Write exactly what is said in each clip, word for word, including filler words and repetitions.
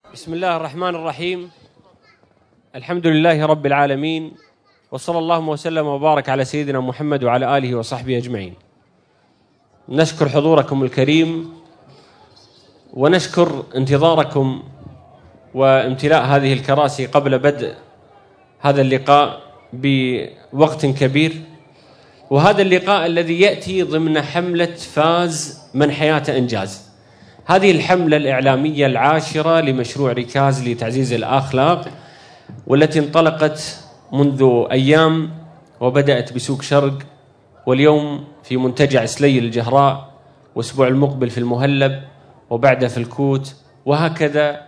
بسم الله الرحمن الرحيم. الحمد لله رب العالمين، وصلى الله وسلم وبارك على سيدنا محمد وعلى آله وصحبه أجمعين. نشكر حضوركم الكريم ونشكر انتظاركم وامتلاء هذه الكراسي قبل بدء هذا اللقاء بوقت كبير، وهذا اللقاء الذي يأتي ضمن حملة فاز من حياته إنجاز. هذه الحملة الإعلامية العاشرة لمشروع ركاز لتعزيز الأخلاق، والتي انطلقت منذ أيام وبدأت بسوق شرق، واليوم في منتجع سلي الجهراء، واسبوع المقبل في المهلب، وبعده في الكوت، وهكذا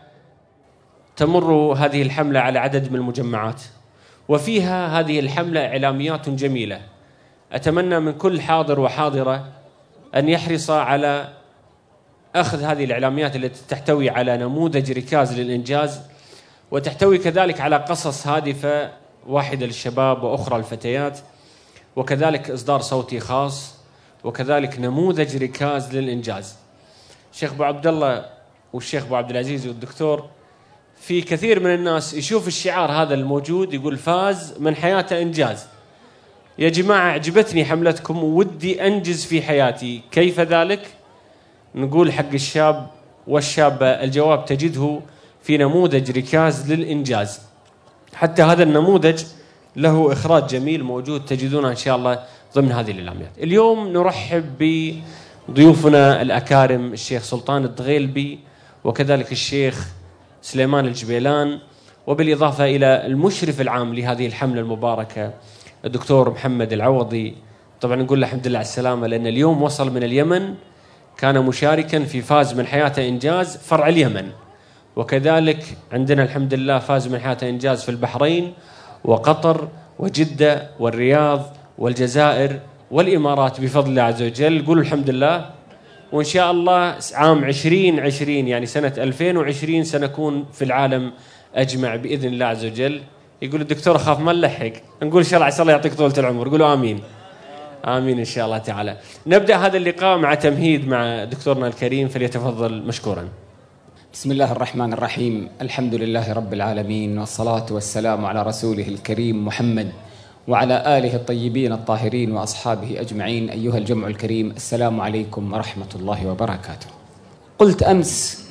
تمر هذه الحملة على عدد من المجمعات. وفيها هذه الحملة إعلاميات جميلة. أتمنى من كل حاضر وحاضرة أن يحرص على أخذ هذه الإعلاميات التي تحتوي على نموذج ركاز للإنجاز، وتحتوي كذلك على قصص هادفة، واحدة للشباب وأخرى للفتيات، وكذلك إصدار صوتي خاص، وكذلك نموذج ركاز للإنجاز. الشيخ أبو عبد الله والشيخ أبو عبد العزيز والدكتور، في كثير من الناس يشوف الشعار هذا الموجود يقول فاز من حياته إنجاز. يا جماعة عجبتني حملتكم وودي أنجز في حياتي، كيف ذلك؟ نقول حق الشاب والشابة الجواب تجده في نموذج ركاز للإنجاز. حتى هذا النموذج له إخراج جميل موجود تجدونه إن شاء الله ضمن هذه الإعلاميات. اليوم نرحب بضيوفنا الأكارم الشيخ سلطان الدغيلبي، وكذلك الشيخ سليمان الجبيلان، وبالإضافة إلى المشرف العام لهذه الحملة المباركة الدكتور محمد العوضي. طبعا نقول له الحمد لله على السلامة، لأن اليوم وصل من اليمن، كان مشاركا في فاز من حياته إنجاز فرع اليمن، وكذلك عندنا الحمد لله فاز من حياته إنجاز في البحرين وقطر وجدة والرياض والجزائر والإمارات بفضل الله عز وجل. قولوا الحمد لله. وإن شاء الله عام عشرين عشرين يعني سنة ألفين وعشرين سنكون في العالم أجمع بإذن الله عز وجل. يقول الدكتور أخاف ما نلحق، نقول إن شاء الله عسى الله يعطيك طولة العمر. قولوا آمين آمين إن شاء الله تعالى. نبدأ هذا اللقاء مع تمهيد مع دكتورنا الكريم، فليتفضل مشكورا. بسم الله الرحمن الرحيم. الحمد لله رب العالمين، والصلاة والسلام على رسوله الكريم محمد وعلى آله الطيبين الطاهرين وأصحابه أجمعين. أيها الجمع الكريم، السلام عليكم ورحمة الله وبركاته. قلت أمس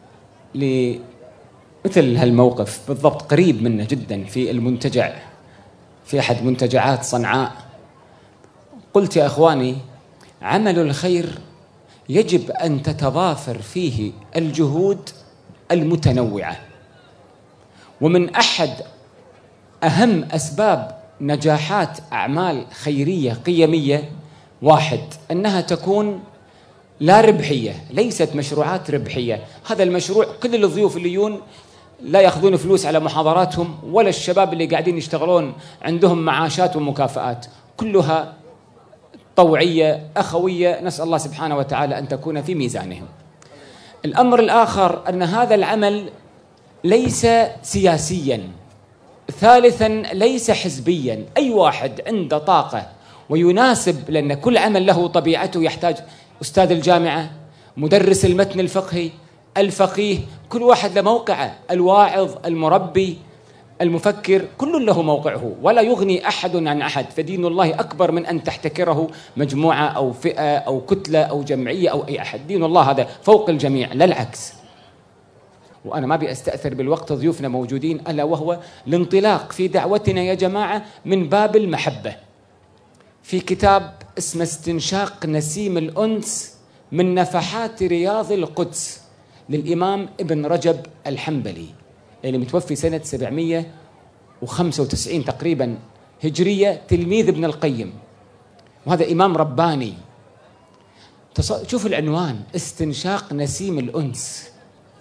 لمثل هالموقف بالضبط، قريب منه جدا، في المنتجع في أحد منتجعات صنعاء، قلت يا أخواني، عمل الخير يجب أن تتضافر فيه الجهود المتنوعة، ومن أحد أهم أسباب نجاحات أعمال خيرية قيمية واحد، أنها تكون لا ربحية، ليست مشروعات ربحية. هذا المشروع كل الضيوف اللي يجون لا يأخذون فلوس على محاضراتهم، ولا الشباب اللي قاعدين يشتغلون عندهم معاشات ومكافآت، كلها طوعية أخوية، نسأل الله سبحانه وتعالى أن تكون في ميزانهم. الأمر الآخر أن هذا العمل ليس سياسيا. ثالثا ليس حزبيا. أي واحد عنده طاقة ويناسب، لأن كل عمل له طبيعته، يحتاج أستاذ الجامعة، مدرس المتن الفقهي، الفقيه، كل واحد له موقعه، الواعظ، المربي، المفكر، كل له موقعه، ولا يغني أحد عن أحد. فدين الله أكبر من أن تحتكره مجموعة أو فئة أو كتلة أو جمعية أو أي أحد. دين الله هذا فوق الجميع، لا العكس. وأنا ما بأستأثر بالوقت، ضيوفنا موجودين، ألا وهو الانطلاق في دعوتنا يا جماعة من باب المحبة. في كتاب اسمه استنشاق نسيم الأنس من نفحات رياض القدس للإمام ابن رجب الحنبلي، اللي متوفي سنة سبعمائة وخمسة وتسعين تقريبا هجرية، تلميذ ابن القيم، وهذا إمام رباني. شوف العنوان، استنشاق نسيم الأنس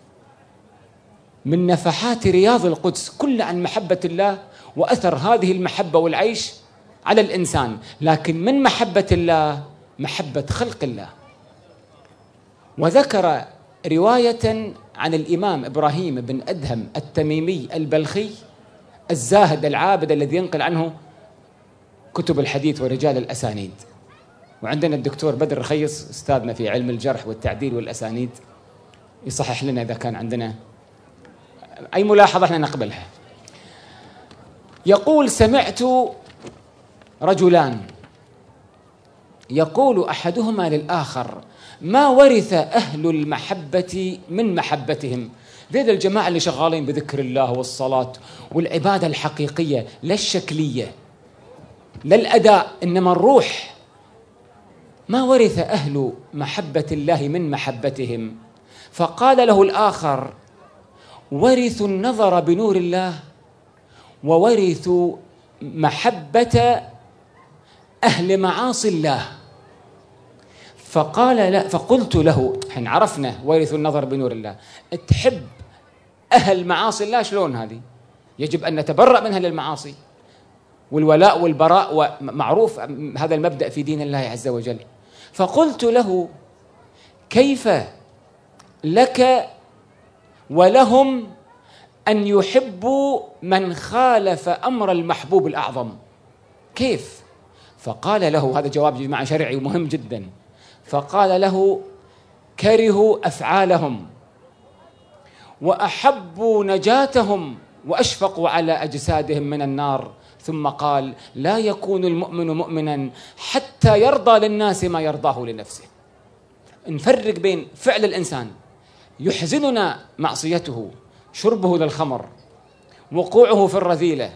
من نفحات رياض القدس، كل عن محبة الله وأثر هذه المحبة والعيش على الإنسان، لكن من محبة الله محبة خلق الله. وذكر رواية عن الإمام إبراهيم بن أدهم التميمي البلخي الزاهد العابد الذي ينقل عنه كتب الحديث ورجال الأسانيد. وعندنا الدكتور بدر رخيص أستاذنا في علم الجرح والتعديل والأسانيد، يصحح لنا إذا كان عندنا أي ملاحظة احنا نقبلها. يقول: سمعت رجلان يقول أحدهما للآخر: ما ورث أهل المحبة من محبتهم. ذيل الجماعة اللي شغالين بذكر الله والصلاة والعبادة الحقيقية، لا الشكلية لا الأداء، إنما الروح. ما ورث أهل محبة الله من محبتهم. فقال له الآخر: ورثوا النظر بنور الله وورثوا محبة أهل معاصي الله. فقال لا فقلت له: احنا عرفنا ورثوا النظر بنور الله، تحب أهل معاصي الله شلون هذه؟ يجب أن نتبرأ منها للمعاصي، والولاء والبراء ومعروف هذا المبدأ في دين الله عز وجل. فقلت له: كيف لك ولهم أن يحبوا من خالف أمر المحبوب الأعظم؟ كيف؟ فقال له، هذا جواب جماعة شرعي ومهم جدا، فقال له: كرهوا أفعالهم وأحبوا نجاتهم وأشفقوا على أجسادهم من النار. ثم قال: لا يكون المؤمن مؤمنا حتى يرضى للناس ما يرضاه لنفسه. نفرق بين فعل الإنسان يحزننا معصيته، شربه للخمر، وقوعه في الرذيلة،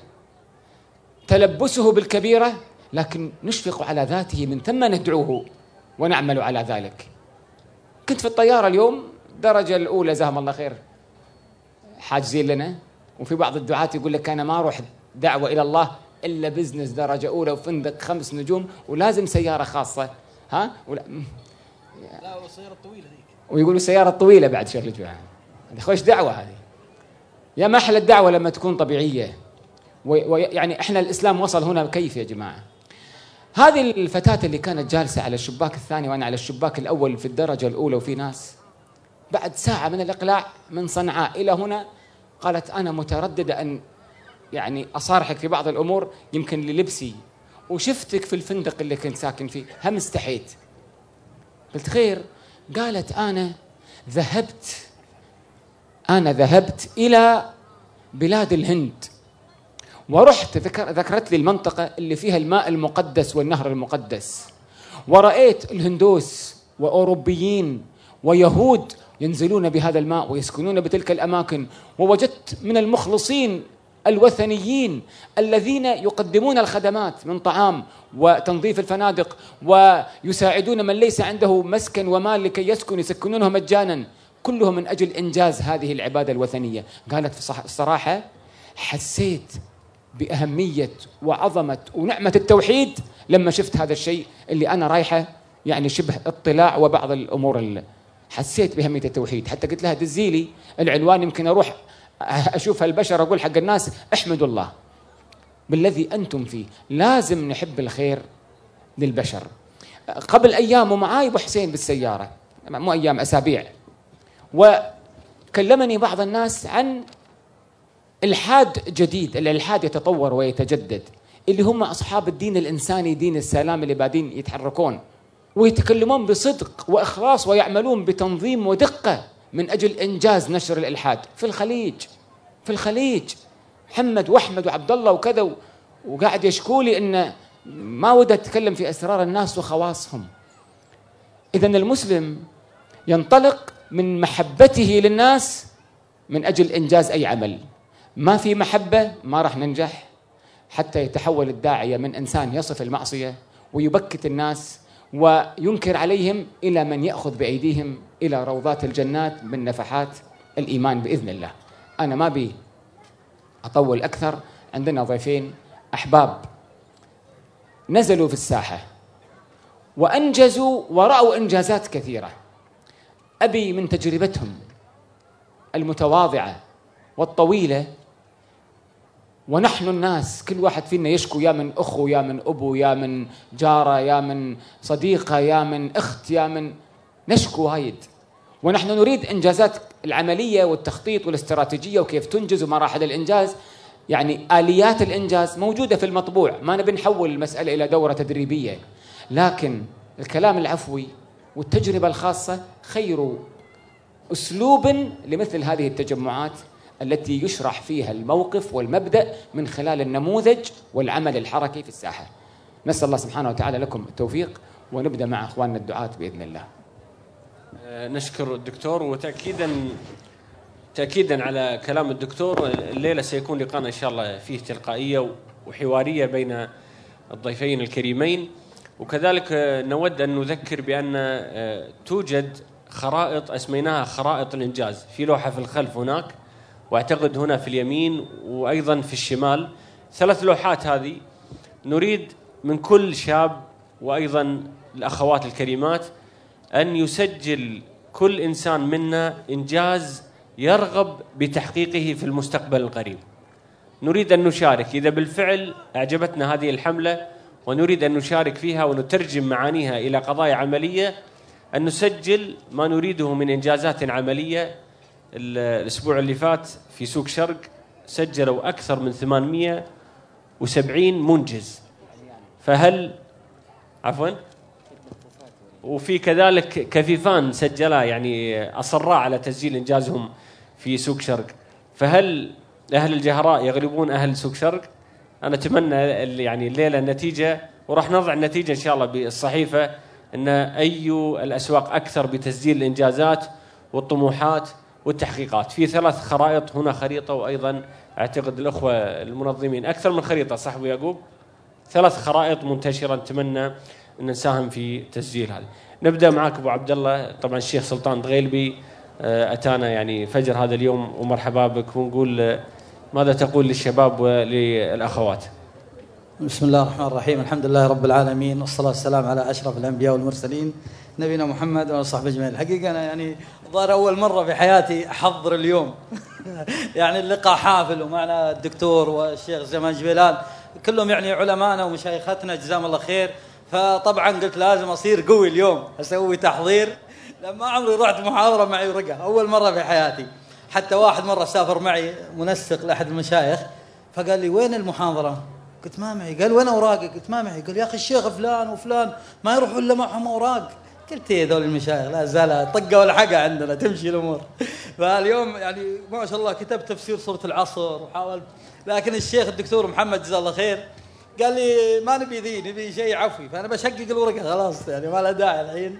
تلبسه بالكبيرة، لكن نشفق على ذاته، من ثم ندعوه ونعمل على ذلك. كنت في الطيارة اليوم، درجة الأولى جزاهم الله خير حاجزين لنا، وفي بعض الدعاة يقول لك أنا ما أروح دعوة إلى الله إلا بزنس درجة أولى وفندق خمس نجوم ولازم سيارة خاصة. ها ولا لا والسيارة الطويلة ذيك، ويقولوا السيارة الطويلة بعد شيخ الجوعان. هذه خوش دعوة هذه. يا ما أحلى الدعوة لما تكون طبيعية. ويعني إحنا الإسلام وصل هنا كيف يا جماعة؟ هذه الفتاة اللي كانت جالسة على الشباك الثاني وأنا على الشباك الأول في الدرجة الأولى، وفي ناس بعد ساعة من الإقلاع من صنعاء إلى هنا قالت: أنا مترددة أن يعني أصارحك في بعض الأمور يمكن للبسي، وشفتك في الفندق اللي كنت ساكن فيه هم استحيت. قلت: خير؟ قالت: أنا ذهبت أنا ذهبت إلى بلاد الهند، ورحت ذكر ذكرت لي المنطقة اللي فيها الماء المقدس والنهر المقدس، ورأيت الهندوس وأوروبيين ويهود ينزلون بهذا الماء ويسكنون بتلك الأماكن، ووجدت من المخلصين الوثنيين الذين يقدمون الخدمات من طعام وتنظيف الفنادق ويساعدون من ليس عنده مسكن ومال لكي يسكن، يسكنونه مجانا، كلهم من أجل إنجاز هذه العبادة الوثنية. قالت: في الصراحة حسيت بأهمية وعظمة ونعمة التوحيد لما شفت هذا الشيء اللي أنا رايحة يعني شبه اطلاع وبعض الأمور اللي حسيت بأهمية التوحيد. حتى قلت لها: دزيلي العنوان يمكن أروح أشوف هالبشر أقول حق الناس احمدوا الله بالذي أنتم فيه. لازم نحب الخير للبشر. قبل أيام ومعاي أبو حسين بالسيارة، مو أيام أسابيع، وكلمني بعض الناس عن الحاد جديد، الإلحاد يتطور ويتجدد، اللي هم أصحاب الدين الإنساني، دين السلام، اللي بعدين يتحركون ويتكلمون بصدق وإخلاص ويعملون بتنظيم ودقة من أجل إنجاز نشر الإلحاد في الخليج. في الخليج محمد وأحمد وعبد الله وكذا، وقاعد يشكولي إن ما وده أتكلم في أسرار الناس وخواصهم. إذن المسلم ينطلق من محبته للناس من أجل إنجاز أي عمل. ما في محبة ما راح ننجح، حتى يتحول الداعية من إنسان يصف المعصية ويبكت الناس وينكر عليهم إلى من يأخذ بأيديهم إلى روضات الجنات من نفحات الإيمان بإذن الله. أنا ما بي أطول أكثر، عندنا ضيفين أحباب نزلوا في الساحة وأنجزوا ورأوا إنجازات كثيرة. أبي من تجربتهم المتواضعة والطويلة، ونحن الناس كل واحد فينا يشكو، يا من أخو يا من أبو يا من جارة يا من صديقة يا من أخت يا من، نشكو وايد، ونحن نريد إنجازات العملية والتخطيط والاستراتيجية وكيف تنجز ومراحل الإنجاز. يعني آليات الإنجاز موجودة في المطبوع، ما نبي نحول المسألة إلى دورة تدريبية، لكن الكلام العفوي والتجربة الخاصة خير أسلوب لمثل هذه التجمعات التي يشرح فيها الموقف والمبدأ من خلال النموذج والعمل الحركي في الساحة. نسأل الله سبحانه وتعالى لكم التوفيق، ونبدأ مع أخواننا الدعاة بإذن الله. نشكر الدكتور، وتأكيدا تأكيدا على كلام الدكتور، الليلة سيكون لقاءنا إن شاء الله فيه تلقائية وحوارية بين الضيفين الكريمين. وكذلك نود أن نذكر بأن توجد خرائط أسميناها خرائط الإنجاز في لوحة في الخلف هناك، واعتقد هنا في اليمين وأيضا في الشمال، ثلاث لوحات هذه نريد من كل شاب وأيضا الأخوات الكريمات أن يسجل كل إنسان منا إنجاز يرغب بتحقيقه في المستقبل القريب. نريد أن نشارك إذا بالفعل أعجبتنا هذه الحملة ونريد أن نشارك فيها ونترجم معانيها إلى قضايا عملية، أن نسجل ما نريده من إنجازات عملية. الأسبوع اللي فات في سوق شرق سجلوا أكثر من ثمانمئة وسبعين منجز، فهل عفوا وفي كذلك كفيفان سجلا يعني أصرا على تسجيل إنجازهم في سوق شرق، فهل أهل الجهراء يغلبون أهل سوق شرق؟ أنا أتمنى يعني الليلة النتيجة، وراح نضع النتيجة إن شاء الله بالصحيفة، أن أي الأسواق أكثر بتسجيل الإنجازات والطموحات والتحقيقات. في ثلاث خرائط، هنا خريطة وأيضا أعتقد الأخوة المنظمين أكثر من خريطة، صح أبو يعقوب؟ ثلاث خرائط منتشرة، نتمنى أن نساهم في تسجيل هذا. نبدأ معك أبو عبد الله. طبعا الشيخ سلطان دغيلبي أتانا يعني فجر هذا اليوم، ومرحبا بك، ونقول ماذا تقول للشباب وللأخوات؟ بسم الله الرحمن الرحيم، الحمد لله رب العالمين، والصلاة والسلام على أشرف الأنبياء والمرسلين نبينا محمد وصحبه أجمعين. الحقيقة أنا يعني ظهر أول مرة في حياتي أحضر اليوم يعني اللقاء حافل، ومعنا الدكتور والشيخ زمان جبيلان كلهم يعني علماءنا ومشايختنا جزاهم الله خير. فطبعا قلت لازم أصير قوي اليوم، أسوي تحضير، لما عمري رحت محاضرة معي ورقة أول مرة في حياتي. حتى واحد مرة سافر معي منسق لأحد المشايخ فقال لي وين المحاضرة؟ قلت ما معي. قال وين أوراقي؟ قلت ما معي. قال يا أخي الشيخ فلان وفلان ما يروحوا إلا معهم أوراق. قلت ايه ذول المشايخ لا زال طقة ولا حاجة عندنا تمشي الأمور. فاليوم يعني ما شاء الله كتبت تفسير سورة العصر وحاولت، لكن الشيخ الدكتور محمد جزاه الله خير قال لي ما نبي ذي، نبي شيء عفوي، فأنا بشقق الورقة خلاص يعني ما له داعي الحين.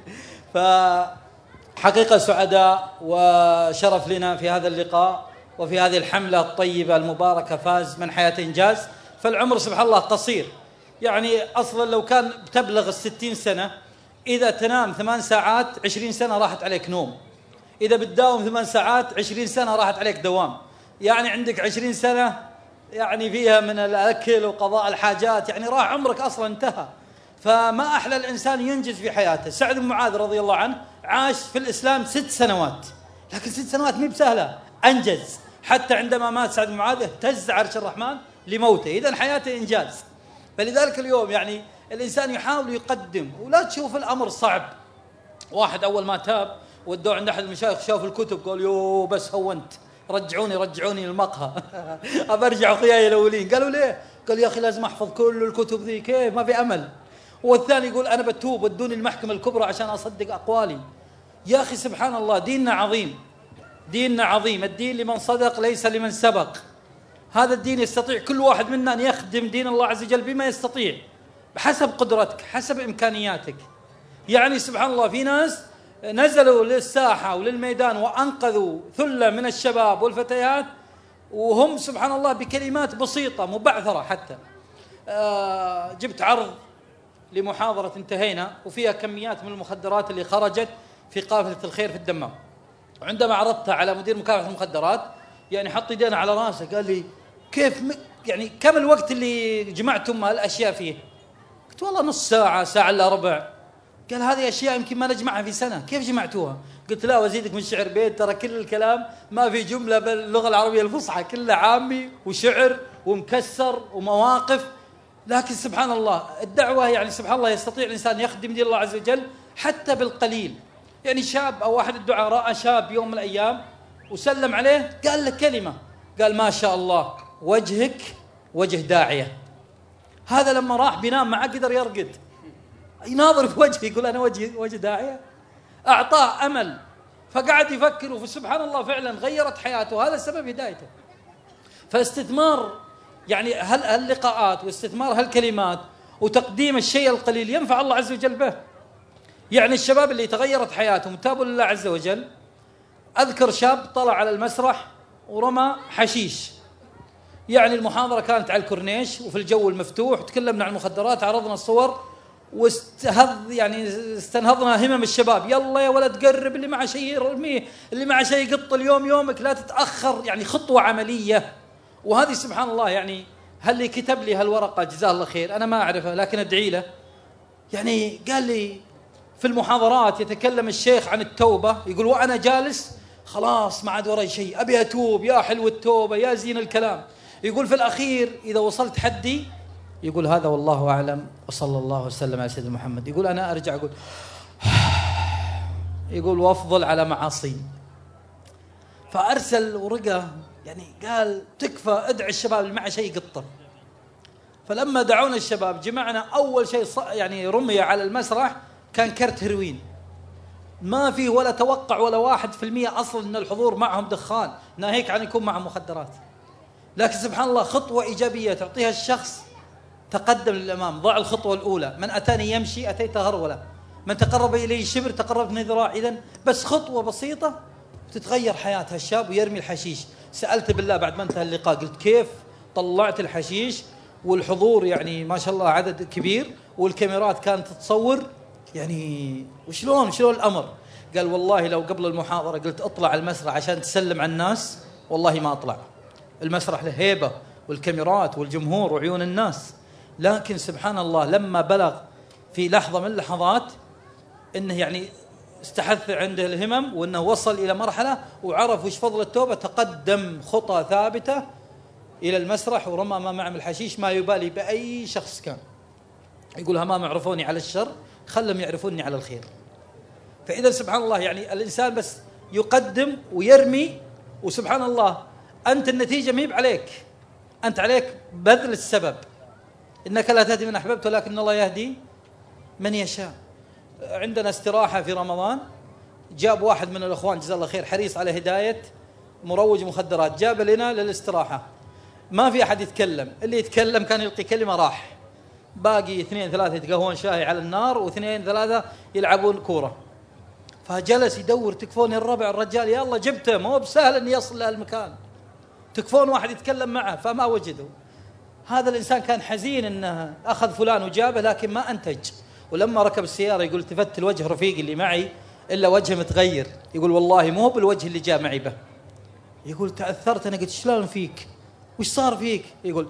فحقيقة سعداء وشرف لنا في هذا اللقاء وفي هذه الحملة الطيبة المباركة، فاز من حياة إنجاز. فالعمر سبحان الله قصير، يعني أصلا لو كان تبلغ الستين سنة إذا تنام ثمان ساعات عشرين سنة راحت عليك نوم، إذا بتداوم ثمان ساعات عشرين سنة راحت عليك دوام، يعني عندك عشرين سنة يعني فيها من الأكل وقضاء الحاجات، يعني راح عمرك أصلا انتهى. فما أحلى الإنسان ينجز في حياته. سعد بن معاذ رضي الله عنه عاش في الإسلام ست سنوات، لكن ست سنوات مي بسهلة، أنجز. حتى عندما مات سعد بن معاذ اهتز عرش الرحمن لموته، إذن حياته إنجاز. فلذلك اليوم يعني الإنسان يحاول يقدم، ولا تشوف الأمر صعب. واحد أول ما تاب ودوه عند أحد المشايخ شاف الكتب قال يو بس هونت، رجعوني رجعوني المقهى أبرجع أخوياي الأولين. قالوا ليه؟ قال يا أخي لازم أحفظ كل الكتب ذي، كيف ما في أمل. والثاني يقول أنا بتوب ودوني المحكمة الكبرى عشان أصدق أقوالي. يا أخي سبحان الله ديننا عظيم، ديننا عظيم، الدين لمن صدق ليس لمن سبق. هذا الدين يستطيع كل واحد منا أن يخدم دين الله عز وجل بما يستطيع بحسب قدرتك حسب إمكانياتك. يعني سبحان الله في ناس نزلوا للساحة وللميدان وأنقذوا ثلة من الشباب والفتيات، وهم سبحان الله بكلمات بسيطة مبعثرة. حتى آه جبت عرض لمحاضرة انتهينا وفيها كميات من المخدرات اللي خرجت في قافلة الخير في الدمام، وعندما عرضتها على مدير مكافحة المخدرات يعني حط يدينا على راسه قال لي كيف م... يعني كم الوقت اللي جمعتم هالأشياء فيه؟ قلت والله نص ساعة ساعة إلا ربع. قال هذه أشياء يمكن ما نجمعها في سنة، كيف جمعتوها؟ قلت لا وزيدك من شعر بيت، ترى كل الكلام ما في جملة باللغة العربية الفصحى، كله عامي وشعر ومكسر ومواقف. لكن سبحان الله الدعوة يعني سبحان الله يستطيع الإنسان يخدم دين الله عز وجل حتى بالقليل. يعني شاب أو واحد الدعاء رأى شاب يوم من الأيام وسلم عليه قال له كلمة، قال ما شاء الله وجهك وجه داعية. هذا لما راح بينام ما قدر يرقد، يناظر في وجهه يقول أنا وجه وجه داعية. أعطاه أمل. فقعد يفكر، وسبحان الله فعلا غيرت حياته، هذا سبب هدايته. فاستثمار يعني هاللقاءات واستثمار هالكلمات وتقديم الشيء القليل ينفع الله عز وجل به. يعني الشباب اللي تغيرت حياتهم تابوا لله عز وجل. أذكر شاب طلع على المسرح ورمى حشيش، يعني المحاضرة كانت على الكورنيش وفي الجو المفتوح، تكلمنا عن المخدرات، عرضنا الصور، واستهض يعني استنهضنا همم الشباب، يلا يا ولد قرب، اللي معه شيء يرميه، اللي معه شيء يقط، اليوم يومك، لا تتأخر، يعني خطوة عملية. وهذه سبحان الله يعني هل اللي كتب لي هالورقة جزاه الله خير، أنا ما أعرفه لكن أدعي له، يعني قال لي في المحاضرات يتكلم الشيخ عن التوبة، يقول وأنا جالس خلاص ما عاد وراي شيء، أبي أتوب، يا حلو التوبة، يا زين الكلام. يقول في الأخير إذا وصلت حدي، يقول هذا والله أعلم وصلى الله وسلم على سيدنا محمد، يقول أنا أرجع أقول يقول وأفضل على معاصي. فأرسل ورقة، يعني قال تكفى، ادعي الشباب اللي معه شيء قطه. فلما دعونا الشباب جمعنا، أول شيء يعني رمي على المسرح كان كرت هيروين، ما فيه ولا توقع ولا واحد في المية أصلا أن الحضور معهم دخان، ناهيك عن يكون معهم مخدرات. لكن سبحان الله خطوة إيجابية تعطيها الشخص، تقدم للأمام، ضع الخطوة الأولى، من أتاني يمشي أتيت هرولة، من تقرب إلي شبر تقربت من ذراع. إذن بس خطوة بسيطة تتغير حياة هالشاب ويرمي الحشيش. سألت بالله بعد ما انتهى اللقاء، قلت كيف طلعت الحشيش والحضور يعني ما شاء الله عدد كبير والكاميرات كانت تصور، يعني وشلون شلون الأمر؟ قال والله لو قبل المحاضرة قلت اطلع المسرح عشان تسلم على الناس والله ما أطلع، المسرح له هيبة والكاميرات والجمهور وعيون الناس. لكن سبحان الله لما بلغ في لحظة من اللحظات إنه يعني استحث عنده الهمم وأنه وصل إلى مرحلة وعرف وش فضل التوبة، تقدم خطى ثابتة إلى المسرح ورمى ما معه الحشيش، ما يبالي بأي شخص كان. يقول همام يعرفوني على الشر، خلهم يعرفوني على الخير. فإذا سبحان الله يعني الإنسان بس يقدم ويرمي، وسبحان الله أنت النتيجة ميب عليك، أنت عليك بذل السبب، إنك لا تهدي من أحببت ولكن الله يهدي من يشاء. عندنا استراحة في رمضان، جاب واحد من الأخوان جزاه الله خير حريص على هداية مروج مخدرات، جاب لنا للاستراحة، ما في أحد يتكلم، اللي يتكلم كان يلقي كلمة راح، باقي اثنين ثلاثة يتقهون شاي على النار واثنين ثلاثة يلعبون كورة. فجلس يدور، تكفون الربع الرجال، يا الله جبته، مو بسهل أن يصل لهالمكان، تكفون واحد يتكلم معه فما وجدوا. هذا الإنسان كان حزين أنه أخذ فلان وجابه لكن ما أنتج. ولما ركب السيارة يقول التفت الوجه رفيقي اللي معي إلا وجهه متغير، يقول والله مو بالوجه اللي جاء معي به. يقول تأثرت، أنا قلت شلون فيك؟ وش صار فيك؟ يقول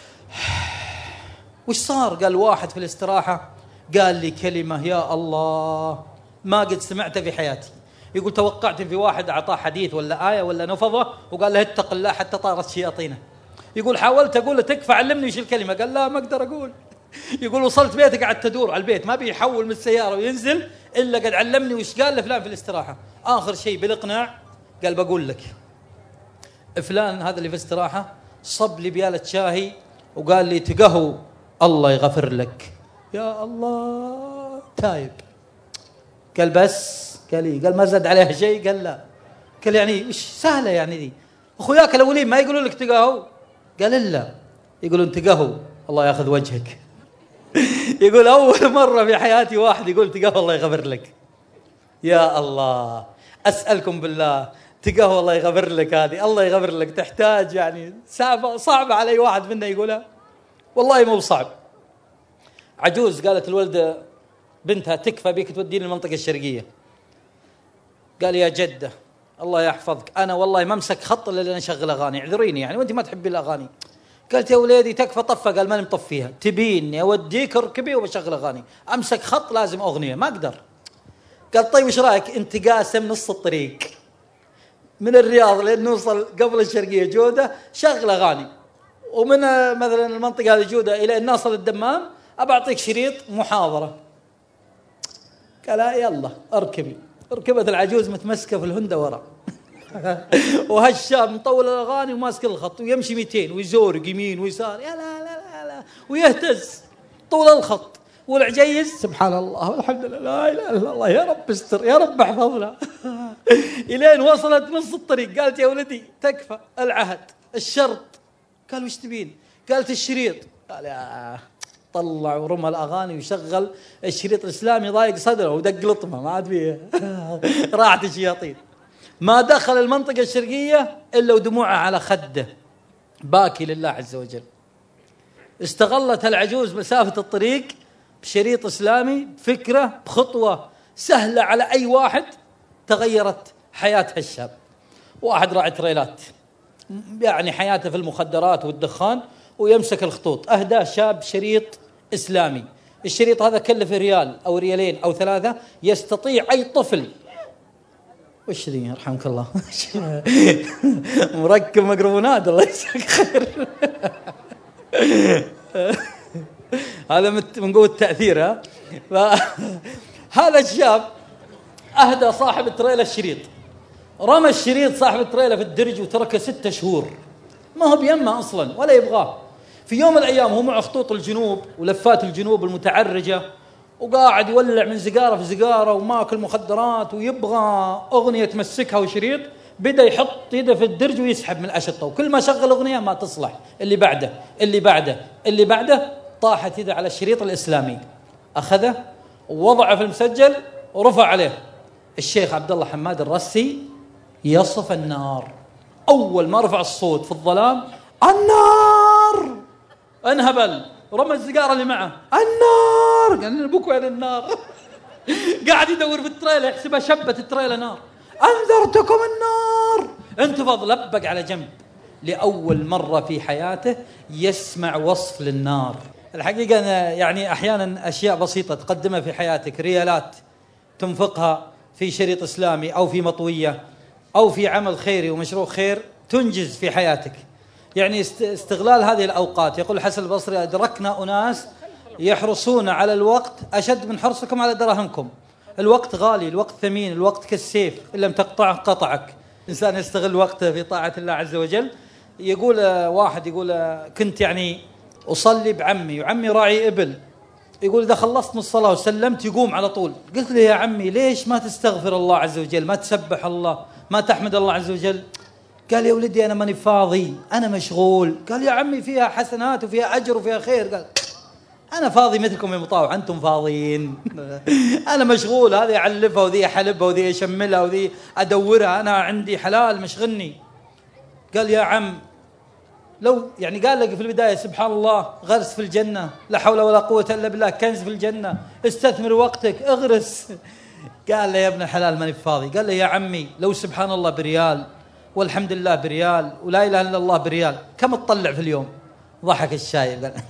وش صار؟ قال واحد في الاستراحة قال لي كلمة يا الله ما قد سمعتها في حياتي. يقول توقعت في واحد أعطاه حديث ولا آية ولا نفضة وقال له اتق الله حتى طارت شياطينه. يقول حاولت أقول له تكفى علمني وش الكلمة، قال لا ما أقدر أقول. يقول وصلت بيتك قعدت تدور على البيت، ما بيحول من السيارة وينزل إلا قد علمني وش قال لفلان في الاستراحة. آخر شيء بالإقناع قال بقول لك فلان هذا اللي في الاستراحة صب لي بيالة شاهي وقال لي تقهو الله يغفر لك. يا الله تايب. قال بس قال لي قال ما زاد عليها شيء، قال لا. قال يعني وش سهلة يعني دي، أخوياك الأولين ما يقولون لك تقهو؟ قال إلا يقولون تقهو الله ياخذ وجهك. يقول أول مرة في حياتي واحد يقول تقهو الله يغفر لك. يا الله أسألكم بالله تقهو الله يغفر لك، هذه الله يغفر لك تحتاج يعني صعبة صعبة على أي واحد منا يقولها، والله مو صعب. عجوز قالت الولدة بنتها تكفى بيك توديني المنطقة الشرقية. قال يا جدة الله يحفظك أنا والله ما امسك خط إلا لأن أشغل أغاني، اعذريني يعني وأنت ما تحبي الأغاني. قالت يا وليدي تكفى طفة، قال ماني مطفيها، تبيني أوديك اركبي وبشغل أغاني، أمسك خط لازم أغنية ما أقدر. قال طيب وش رأيك أنت قاسم نص الطريق من الرياض لين نوصل قبل الشرقية جودة شغل أغاني، ومن مثلا المنطقة هذه جودة إلى أن نصل الدمام أبعطيك شريط محاضرة. قال يلا اركبي. ركبت العجوز متمسكة في الهندة ورا وهالشاب مطول الأغاني وماسك الخط ويمشي مئتين ويزورق يمين ويسار يا لا لا لا, لا ويهتز طول الخط، والعجيز سبحان الله والحمد لله لا إله إلا الله يا رب استر يا رب احفظنا. إلين وصلت نص الطريق قالت يا ولدي تكفى العهد الشرط. قال وش تبين؟ قالت الشريط. قال يا طلع ورمى الأغاني وشغل الشريط الإسلامي ضايق صدره ودق لطمه ما عاد فيه راحت الشياطين. ما دخل المنطقة الشرقية إلا ودموعه على خده باكي لله عز وجل. استغلت العجوز مسافة الطريق بشريط إسلامي، فكرة بخطوة سهلة على أي واحد، تغيرت حياة هالشاب. واحد راعي تريلات يعني حياته في المخدرات والدخان ويمسك الخطوط، أهداه شاب شريط إسلامي. الشريط هذا كلف ريال أو ريالين أو ثلاثة، يستطيع أي طفل. وش ذي يرحمك الله مركب ميكروفونات الله يجزاك خير هذا من قوة التأثير. ها هذا الشاب أهدى صاحب التريلا الشريط، رمى الشريط صاحب التريلا في الدرج وتركه ستة شهور، ما هو بيمه أصلا ولا يبغاه. في يوم من الأيام هو مع خطوط الجنوب ولفات الجنوب المتعرجة وقاعد يولع من زقارة في زقارة وماكل مخدرات ويبغى أغنية تمسكها وشريط، بدأ يحط يده في الدرج ويسحب من الأشطة، وكل ما شغل أغنية ما تصلح، اللي بعده اللي بعده اللي بعده، طاحت يده على الشريط الإسلامي، أخذه ووضعه في المسجل ورفع عليه. الشيخ عبد الله حماد الرسي يصف النار، أول ما رفع الصوت في الظلام النار انهبل، رمى السيجارة اللي معه النار، قال ابوك وين النار قاعد يدور في التريلا يحسبها شبت التريلا نار، انذرتكم النار، انتفض لبق على جنب. لأول مرة في حياته يسمع وصف للنار. الحقيقة أنا يعني أحيانا أشياء بسيطة تقدمها في حياتك، ريالات تنفقها في شريط إسلامي أو في مطوية أو في عمل خيري ومشروع خير، تنجز في حياتك. يعني استغلال هذه الأوقات. يقول الحسن البصري أدركنا أناس يحرصون على الوقت أشد من حرصكم على دراهمكم. الوقت غالي، الوقت ثمين، الوقت كالسيف، إن لم تقطعه قطعك. إنسان يستغل وقته في طاعة الله عز وجل. يقول واحد يقول كنت يعني أصلي بعمي وعمي راعي إبل، يقول إذا خلصت من الصلاة وسلمت يقوم على طول. قلت له يا عمي ليش ما تستغفر الله عز وجل، ما تسبح الله، ما تحمد الله عز وجل؟ قال يا ولدي أنا ماني فاضي، أنا مشغول. قال يا عمي فيها حسنات وفيها أجر وفيها خير. قال أنا فاضي مثلكم يا مطاوع، أنتم فاضيين أنا مشغول، هذه أعلفها وذي أحلبها وذي أشملها وذي أدورها، أنا عندي حلال مشغلني. قال يا عم لو يعني قال لك في البداية سبحان الله غرس في الجنة، لا حول ولا قوة إلا بالله، كنز في الجنة، استثمر وقتك اغرس. قال له يا ابن الحلال ماني فاضي. قال له يا عمي لو سبحان الله بريال والحمد لله بريال ولا إله إلا الله بريال كم تطلع في اليوم؟ ضحك الشايب قال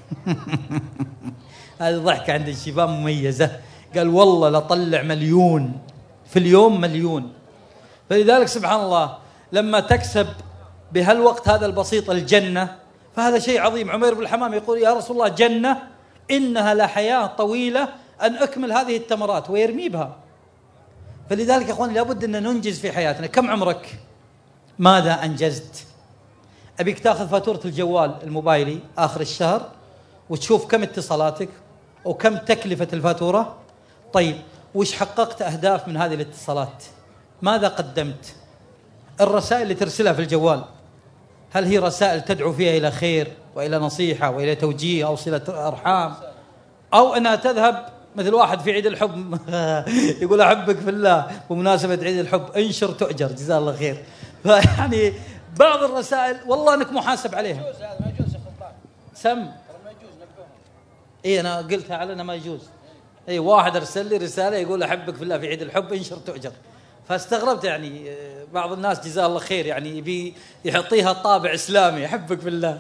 هذه ضحكة عند الشباب مميزة. قال والله لطلع مليون في اليوم، مليون. فلذلك سبحان الله لما تكسب بهالوقت هذا البسيط الجنة فهذا شيء عظيم. عمير بن الحمام يقول يا رسول الله جنة إنها لحياة طويلة أن أكمل هذه التمرات، ويرمي بها. فلذلك يا أخواني لابد أن ننجز في حياتنا. كم عمرك؟ ماذا أنجزت؟ أبيك تأخذ فاتورة الجوال الموبايلي آخر الشهر وتشوف كم اتصالاتك وكم تكلفة الفاتورة. طيب وش حققت أهداف من هذه الاتصالات؟ ماذا قدمت؟ الرسائل اللي ترسلها في الجوال هل هي رسائل تدعو فيها إلى خير وإلى نصيحة وإلى توجيه أو صلة أرحام، أو أنها تذهب مثل واحد في عيد الحب يقول أحبك في الله بمناسبة عيد الحب، انشر تؤجر جزاه الله خير. فيعني بعض الرسائل والله أنك محاسب عليها. ما يجوز يا خلطان. سم ما يجوز نبههم. إيه أنا قلتها على أنه ما يجوز. إيه واحد أرسل لي رسالة يقول أحبك في الله في عيد الحب انشر تؤجر، فاستغربت. يعني بعض الناس جزاه الله خير يعني يبي يحطيها طابع إسلامي يحبك في الله.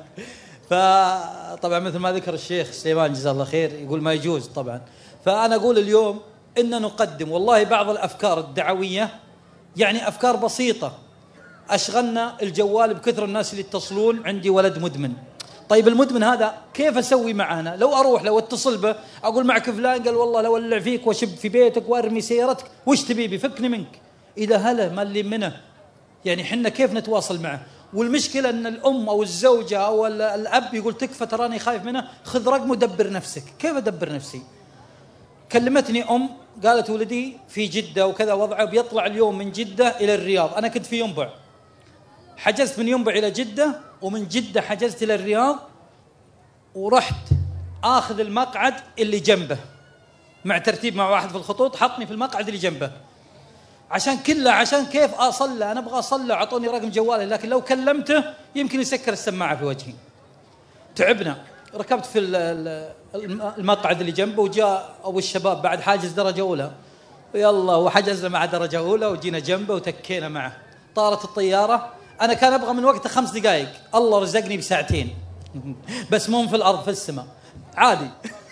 فطبعا مثل ما ذكر الشيخ سليمان جزاه الله خير يقول ما يجوز طبعا. فأنا أقول اليوم إن نقدم والله بعض الأفكار الدعوية، يعني أفكار بسيطة. أشغلنا الجوال بكثر الناس اللي يتصلون، عندي ولد مدمن. طيب المدمن هذا كيف أسوي معه أنا؟ لو أروح لو أتصل به أقول معك فلان، قال والله لو أولع فيك وشب في بيتك وأرمي سيارتك، وش تبي بفكني منك؟ إذا هلا ما اللي منه. يعني حنا كيف نتواصل معه؟ والمشكلة أن الأم أو الزوجة أو الأب يقول تكفى تراني خايف منه، خذ رقم ودبر نفسك. كيف أدبر نفسي؟ كلمتني أم قالت ولدي في جدة وكذا وضعه، بيطلع اليوم من جدة إلى الرياض. أنا كنت في ينبع، حجزت من ينبع إلى جدة، ومن جدة حجزت إلى الرياض، ورحت آخذ المقعد اللي جنبه مع ترتيب مع واحد في الخطوط، حطني في المقعد اللي جنبه عشان كله، عشان كيف أصلى، أنا أبغى أصلى، أعطوني رقم جوالي، لكن لو كلمته يمكن يسكر السماعة في وجهي. تعبنا، ركبت في المقعد اللي جنبه، وجاء أبو الشباب بعد حاجز درجة أولى، يلا وحجزنا مع درجة أولى، وجينا جنبه وتكينا معه. طارت الطيارة، أنا كان أبغى من وقتها خمس دقائق، الله رزقني بساعتين بس مو في الأرض، في السماء عادي.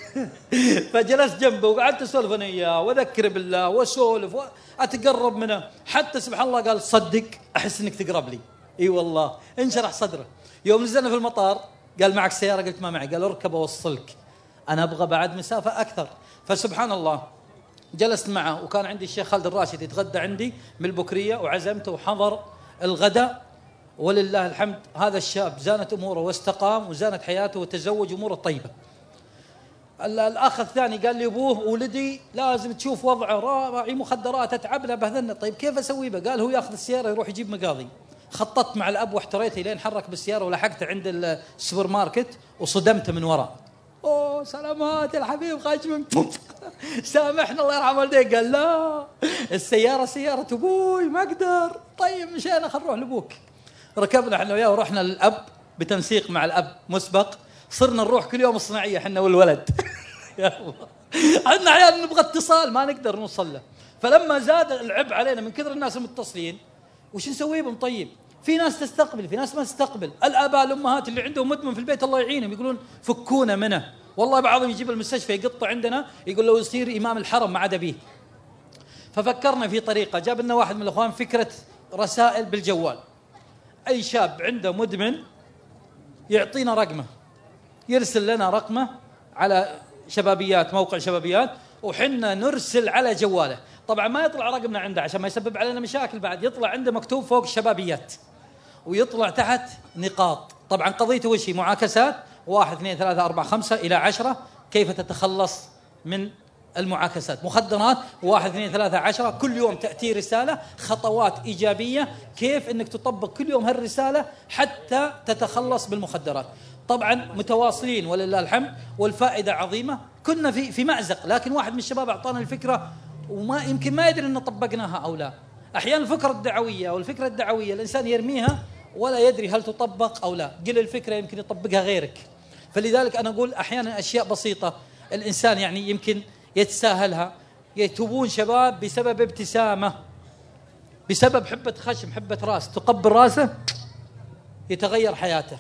فجلست جنبه وقعدت أسولف أنا إياه وأذكر بالله وأسولف وأتقرب منه، حتى سبحان الله قال صدق أحس إنك تقرب لي. إي والله انشرح صدره. يوم نزلنا في المطار قال معك سيارة؟ قلت ما معي. قال اركب أوصلك، أنا أبغى بعد مسافة أكثر. فسبحان الله جلست معه، وكان عندي الشيخ خالد الراشد يتغدى عندي من البكرية، وعزمته وحضر الغداء، ولله الحمد هذا الشاب زانت أموره واستقام، وزانت حياته وتزوج أموره طيبة. الأخ الثاني قال لي أبوه ولدي لازم تشوف وضعه، راعي مخدرات، أتعبنا بهذلنا. طيب كيف أسوي به؟ قال هو يأخذ السيارة يروح يجيب مقاضي. خططت مع الأب واحتريته لين حرك بالسيارة، ولحقته عند السوبر ماركت وصدمته من وراء. أوه سلامات الحبيب خاشم، سامحنا الله يرحم والديك. قال لا السيارة سيارة أبوي ما أقدر. طيب مشينا، خل نروح لأبوك. ركبنا احنا وياه ورحنا للأب بتنسيق مع الأب مسبق، صرنا نروح كل يوم الصناعية احنا والولد. يا الله عندنا عيال نبغى اتصال ما نقدر نوصل له. فلما زاد العبء علينا من كثر الناس المتصلين، وش نسوي بهم؟ طيب في ناس تستقبل، في ناس ما تستقبل. الآباء الأمهات اللي عندهم مدمن في البيت الله يعينهم يقولون فكونا منه. والله بعضهم يجيب المستشفى يقطع عندنا، يقول له يصير إمام الحرم ما عاد به. ففكرنا في طريقة، جاب لنا واحد من الأخوان فكرة رسائل بالجوال. أي شاب عنده مدمن يعطينا رقمه، يرسل لنا رقمه على شبابيات، موقع شبابيات، وحنا نرسل على جواله. طبعا ما يطلع رقمنا عنده عشان ما يسبب علينا مشاكل بعد، يطلع عنده مكتوب فوق شبابيات، ويطلع تحت نقاط. طبعا قضيته وش هي؟ معاكسات، واحد اثنين ثلاثة أربعة خمسة إلى عشرة، كيف تتخلص من المعاكسات. مخدرات، واحد اثنين ثلاثة عشرة، كل يوم تأتي رسالة، خطوات إيجابية كيف أنك تطبق كل يوم هالرسالة حتى تتخلص بالمخدرات. طبعا متواصلين ولله الحمد، والفائدة عظيمة. كنا في في مأزق، لكن واحد من الشباب أعطانا الفكرة، وما يمكن ما يدري أن طبقناها أو لا. أحيانا الفكرة الدعوية والفكرة الدعوية الإنسان يرميها ولا يدري هل تطبق أو لا، قل الفكرة يمكن يطبقها غيرك. فلذلك أنا أقول أحيانا أشياء بسيطة الإنسان يعني يمكن يتساهلها. يتوبون شباب بسبب ابتسامة، بسبب حبة خشم، حبة راس، تقبل راسه يتغير حياته.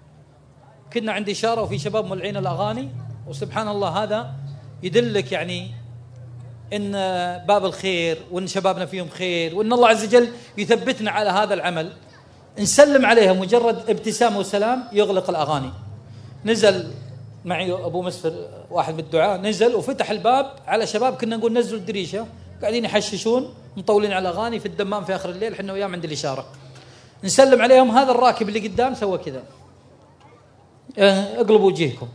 كنا عندي إشارة وفي شباب مولعين الأغاني، وسبحان الله هذا يدلك يعني إن باب الخير، وإن شبابنا فيهم خير، وإن الله عز وجل يثبتنا على هذا العمل. نسلم عليها مجرد ابتسامة وسلام يغلق الأغاني. نزل معي أبو مسفر واحد من الدعاء، نزل وفتح الباب على شباب كنا نقول نزلوا الدريشة، قاعدين يحششون مطولين على أغاني في الدمام في آخر الليل، حنا وياهم عند الإشارة نسلم عليهم. هذا الراكب اللي قدام سوى كذا، اقلبوا وجهكم.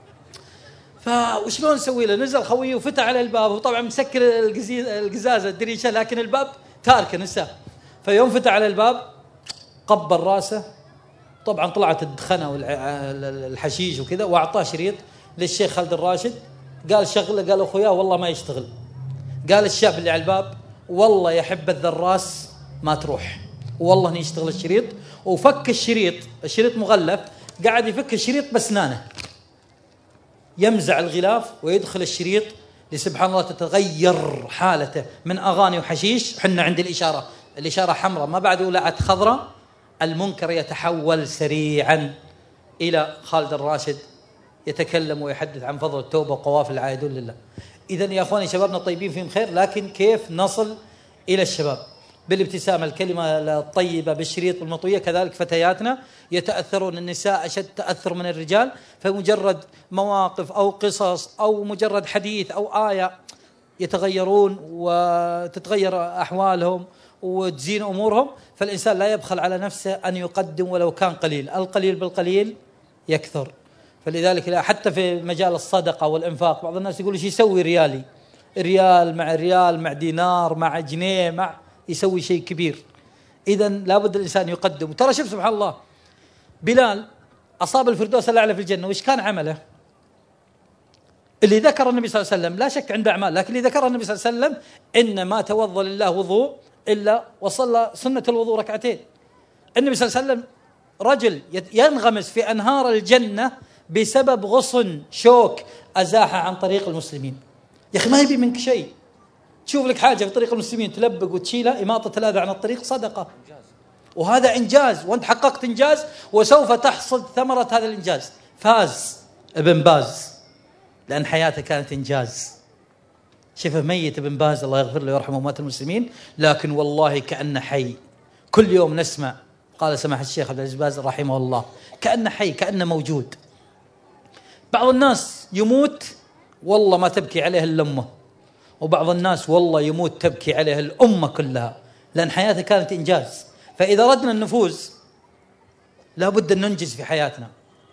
فوشلون نسوي له؟ نزل خويه وفتح على الباب، وطبعا مسكر القزازة الدريشة، لكن الباب تاركه نساه. فيوم فتح على الباب قبل راسه، طبعا طلعت الدخنة والحشيش وكذا، واعطاه شريط للشيخ خالد الراشد، قال شغله. قال اخويا والله ما يشتغل. قال الشاب اللي على الباب والله يا حبة الراس ما تروح، والله اني يشتغل الشريط. وفك الشريط، الشريط مغلف، قاعد يفك الشريط بسنانه، يمزع الغلاف ويدخل الشريط، لسبحان الله تتغير حالته من أغاني وحشيش. حنا عند الإشارة، الإشارة حمراء ما بعد ولعت خضراء، المنكر يتحول سريعا إلى خالد الراشد يتكلم ويحدث عن فضل التوبة وقوافل العائدون لله. إذن يا أخواني شبابنا طيبين فيهم خير، لكن كيف نصل إلى الشباب؟ بالابتسامة، الكلمة الطيبة، بالشريط المطوية. كذلك فتياتنا يتأثرون، النساء أشد تأثر من الرجال، فمجرد مواقف أو قصص أو مجرد حديث أو آية يتغيرون وتتغير أحوالهم وتزين أمورهم. فالإنسان لا يبخل على نفسه أن يقدم ولو كان قليل، القليل بالقليل يكثر. فلذلك حتى في مجال الصدقة والإنفاق بعض الناس يقول ايش يسوي ريالي؟ ريال مع ريال مع دينار مع جنيه مع يسوي شيء كبير. إذا لابد الإنسان يقدم. ترى شوف سبحان الله، بلال أصاب الفردوس الأعلى في الجنة، وإيش كان عمله؟ اللي ذكر النبي صلى الله عليه وسلم لا شك عنده أعمال، لكن اللي ذكر النبي صلى الله عليه وسلم إن ما توضأ لله وضوء إلا وصلى سنة الوضوء ركعتين. النبي صلى الله عليه وسلم رجل ينغمس في أنهار الجنة بسبب غصن شوك أزاحه عن طريق المسلمين. يا أخي ما يبي منك شيء، تشوف لك حاجة في طريق المسلمين تلبق وتشيلها، إماطة الأذى عن الطريق صدقة، وهذا إنجاز، وأنت حققت إنجاز وسوف تحصد ثمرة هذا الإنجاز. فاز ابن باز لأن حياته كانت إنجاز. شفه ميت ابن باز الله يغفر له ويرحمه ومات المسلمين، لكن والله كأنه حي. كل يوم نسمع، قال سماحة الشيخ عبد العزيز باز رحمه الله، كأنه حي كأنه موجود. بعض الناس يموت والله ما تبكي عليه إلا أمه، وبعض الناس والله يموت تبكي عليه الأمة كلها، لأن حياته كانت إنجاز. فإذا أردنا النفوز لابد أن ننجز في حياتنا،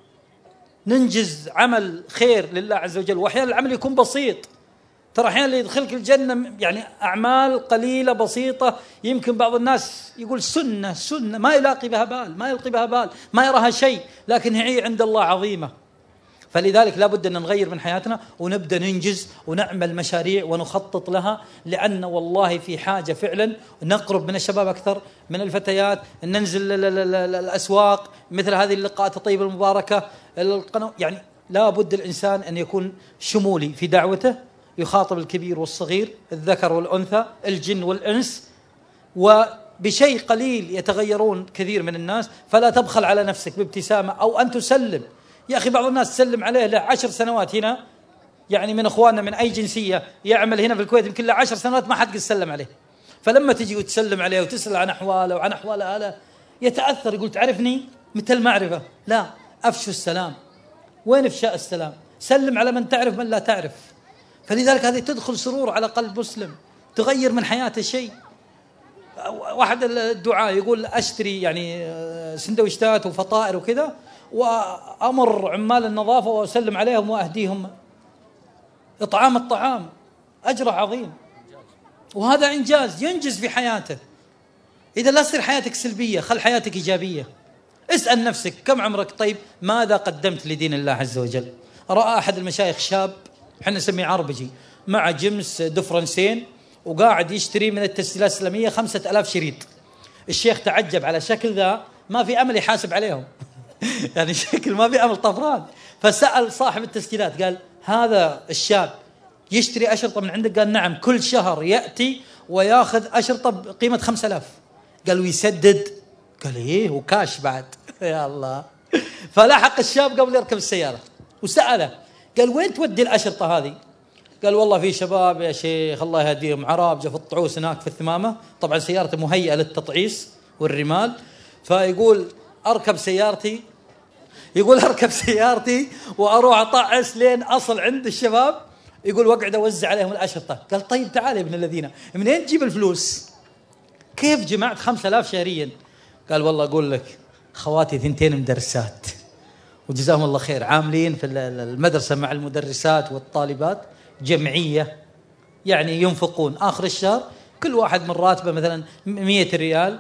ننجز عمل خير لله عز وجل. وأحيانا العمل يكون بسيط، ترى أحيانا اللي يدخلك الجنة يعني أعمال قليلة بسيطة، يمكن بعض الناس يقول سنة سنة ما يلاقي بها بال، ما يلقي بها بال، ما يراها شيء، لكن هي عند الله عظيمة. فلذلك لابد أن نغير من حياتنا ونبدأ ننجز ونعمل مشاريع ونخطط لها، لأن والله في حاجة فعلا نقرب من الشباب أكثر، من الفتيات، ننزل الأسواق، مثل هذه اللقاءات الطيبة المباركة، يعني لابد الإنسان أن يكون شمولي في دعوته، يخاطب الكبير والصغير، الذكر والأنثى، الجن والإنس، وبشيء قليل يتغيرون كثير من الناس. فلا تبخل على نفسك بابتسامة أو أن تسلم. يا أخي بعض الناس تسلم عليه له عشر سنوات هنا، يعني من أخواننا من أي جنسية يعمل هنا في الكويت يمكن له عشر سنوات ما حد قد سلم عليه. فلما تجي وتسلم عليه وتسأل عن أحواله وعن أحوال أهله يتأثر، يقول تعرفني مثل معرفة. لا، أفشوا السلام. وين إفشاء السلام؟ سلم على من تعرف من لا تعرف. فلذلك هذه تدخل سرور على قلب مسلم، تغير من حياته شيء. واحد الدعاء يقول أشتري يعني سندويشتات وفطائر وكذا، وأمر عمال النظافة وأسلم عليهم وأهديهم إطعام الطعام، أجر عظيم، وهذا إنجاز ينجز في حياته. إذا لا تصير حياتك سلبية، خل حياتك إيجابية. اسأل نفسك كم عمرك؟ طيب ماذا قدمت لدين الله عز وجل؟ رأى أحد المشايخ شاب حنا نسميه عربجي مع جمس دفرنسين وقاعد يشتري من التسجيلات الإسلامية خمسة ألاف شريط. الشيخ تعجب على شكل ذا، ما في أمل يحاسب عليهم يعني شكل ما في أمل طفران. فسأل صاحب التسجيلات قال هذا الشاب يشتري أشرطة من عندك؟ قال نعم، كل شهر يأتي وياخذ أشرطة بقيمة خمسة آلاف. قال ويسدد؟ قال إيه وكاش بعد يا الله. فلاحق الشاب قبل يركب السيارة وسأله قال وين تودي الأشرطة هذه؟ قال والله في شباب يا شيخ الله يهديهم عرابجة في الطعوس هناك في الثمامة، طبعا سيارته مهيئة للتطعيس والرمال، فيقول أركب سيارتي يقول أركب سيارتي وأروح أطعس لين أصل عند الشباب، يقول وقعد أوزع عليهم الأشرطة. قال طيب تعال يا ابن الذين، منين تجيب الفلوس؟ كيف جمعت خمسة آلاف شهريا؟ قال والله أقول لك خواتي ثنتين مدرسات وجزاهم الله خير، عاملين في المدرسة مع المدرسات والطالبات جمعية، يعني ينفقون آخر الشهر كل واحد من راتبه مثلا مئة ريال،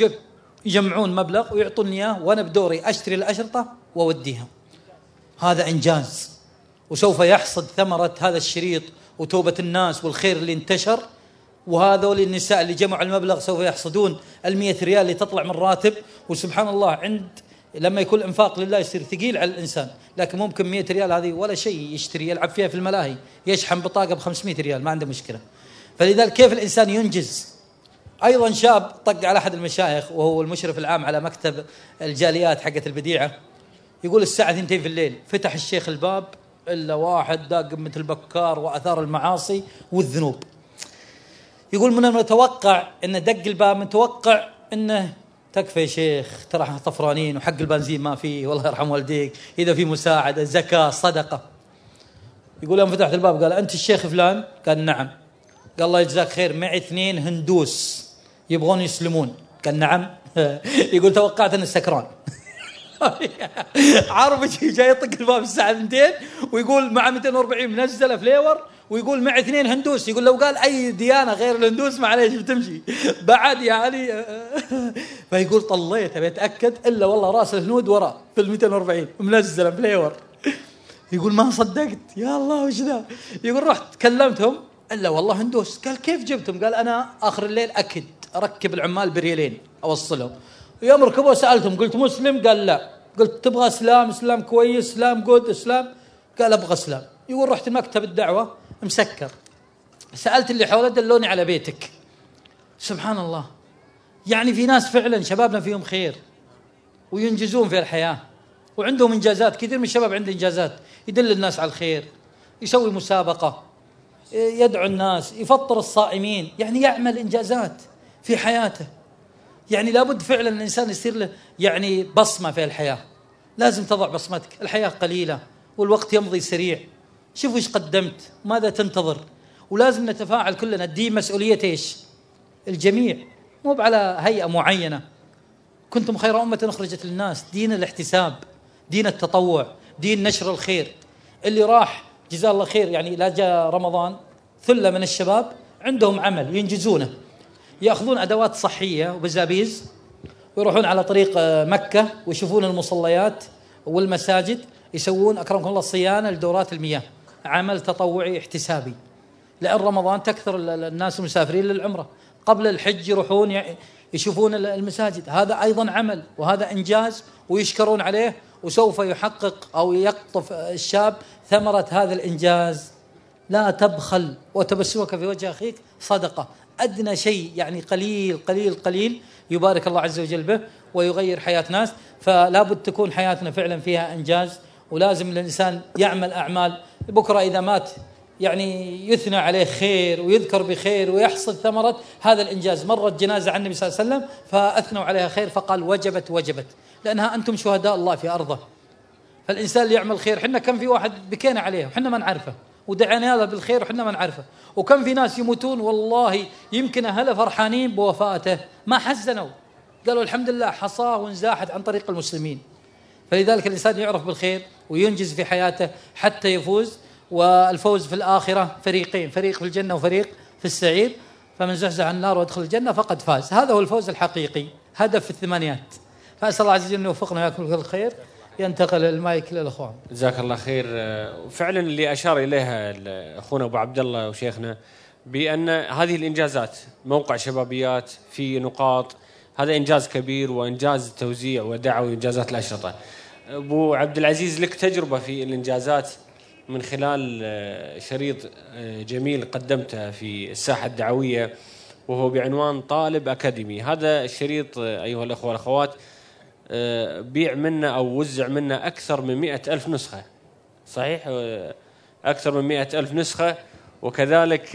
يجمعون مبلغ ويعطوني إياه، وأنا بدوري أشتري الأشرطة وأوديها. هذا إنجاز، وسوف يحصد ثمرة هذا الشريط وتوبة الناس والخير اللي انتشر. وهذول النساء اللي جمعوا المبلغ سوف يحصدون المئة ريال اللي تطلع من راتب. وسبحان الله عند لما يكون الإنفاق لله يصير ثقيل على الإنسان، لكن ممكن مئة ريال هذه ولا شيء يشتري يلعب فيها في الملاهي، يشحن بطاقة بخمسمائة ريال ما عنده مشكلة. فلذلك كيف الإنسان ينجز؟ أيضا شاب طق على أحد المشايخ وهو المشرف العام على مكتب الجاليات حقة البديعة، يقول الساعة اثنتين في الليل فتح الشيخ الباب إلا واحد داق مثل بكار وأثار المعاصي والذنوب. يقول من المتوقع إنه دق الباب متوقع إنه تكفى يا شيخ ترى احنا طفرانين وحق البنزين ما فيه والله يرحم والديك، إذا في مساعدة زكاة صدقة. يقول يوم فتحت الباب قال أنت الشيخ فلان؟ قال نعم. قال الله يجزاك خير، معي اثنين هندوس يبغون يسلمون. قال نعم. يقول توقعت أنه سكران. عربي جاي يطق الباب الساعة اثنتين ويقول مع مئتين وأربعين منزلة فليور ويقول مع اثنين هندوس، يقول لو قال أي ديانة غير الهندوس معليش بتمشي بعد يعني. فيقول طليت بيتأكد إلا والله رأس الهنود وراء في المئتين وأربعين منزلة بلايور. يقول ما صدقت يا الله وش ذا. يقول رحت كلمتهم إلا والله هندوس. قال كيف جبتهم؟ قال أنا آخر الليل أكد أركب العمال بريالين أوصلهم، يوم ركبوا سألتهم قلت مسلم؟ قال لا. قلت تبغى إسلام؟ إسلام كويس، إسلام جود، إسلام؟ قال أبغى إسلام. يقول رحت مكتب الدعوة مسكر، سألت اللي حوله دلوني على بيتك. سبحان الله، يعني في ناس فعلا شبابنا فيهم خير وينجزون في الحياة وعندهم إنجازات. كثير من الشباب عنده إنجازات، يدل الناس على الخير، يسوي مسابقة، يدعو الناس، يفطر الصائمين، يعني يعمل إنجازات في حياته. يعني لابد فعلا الإنسان يصير له يعني بصمة في الحياة، لازم تضع بصمتك. الحياة قليلة والوقت يمضي سريع، شوف إيش قدمت، ماذا تنتظر. ولازم نتفاعل كلنا، الدين مسؤولية إيش؟ الجميع، مو على هيئة معينة. كنتم خير أمة أخرجت للناس، دين الاحتساب، دين التطوع، دين نشر الخير. اللي راح جزاه الله خير، يعني لا جاء رمضان ثلة من الشباب عندهم عمل ينجزونه، يأخذون أدوات صحية وبزابيز ويروحون على طريق مكة ويشوفون المصليات والمساجد، يسوون أكرمكم الله صيانة لدورات المياه، عمل تطوعي احتسابي. لأن رمضان تكثر الناس المسافرين للعمرة، قبل الحج يروحون يشوفون المساجد، هذا أيضا عمل وهذا إنجاز ويشكرون عليه، وسوف يحقق أو يقطف الشاب ثمرة هذا الإنجاز. لا تبخل، وتبسمك في وجه أخيك صدقة، أدنى شيء يعني قليل قليل قليل يبارك الله عز وجل به ويغير حياة ناس. فلا بد تكون حياتنا فعلا فيها إنجاز، ولازم الإنسان يعمل أعمال بكرة إذا مات يعني يثنى عليه خير ويذكر بخير ويحصل ثمرة هذا الإنجاز. مرت جنازة عن النبي صلى الله عليه وسلم فأثنوا عليها خير فقال وجبت وجبت، لأنها أنتم شهداء الله في أرضه. فالإنسان اللي يعمل خير، حنا كم في واحد بكينا عليه وحنا ما نعرفه ودعينا له بالخير وحنا ما نعرفه، وكم في ناس يموتون والله يمكن أهله فرحانين بوفاته ما حزنوا، قالوا الحمد لله حصاه وانزاحت عن طريق المسلمين. فلذلك الإنسان يعرف بالخير وينجز في حياته حتى يفوز. والفوز في الآخرة فريقين، فريق في الجنة وفريق في السعير، فمن زحزح عن النار وادخل الجنة فقد فاز. هذا هو الفوز الحقيقي، هدف في الثمانينات. فأسأل الله عز وجل أن يوفقنا وياكم في الخير. ينتقل المايك للأخوان. جزاك الله خير. فعلا اللي أشار إليها أخونا أبو عبد الله وشيخنا بأن هذه الإنجازات، موقع شبابيات في نقاط، هذا إنجاز كبير وإنجاز توزيع ودعوة وإنجازات الأشرطة. أبو عبد العزيز لك تجربة في الإنجازات من خلال شريط جميل قدمته في الساحة الدعوية وهو بعنوان طالب أكاديمي. هذا الشريط أيها الأخوة والأخوات بيع منا أو وزع منا أكثر من مئة ألف نسخة، صحيح؟ أكثر من مئة ألف نسخة، وكذلك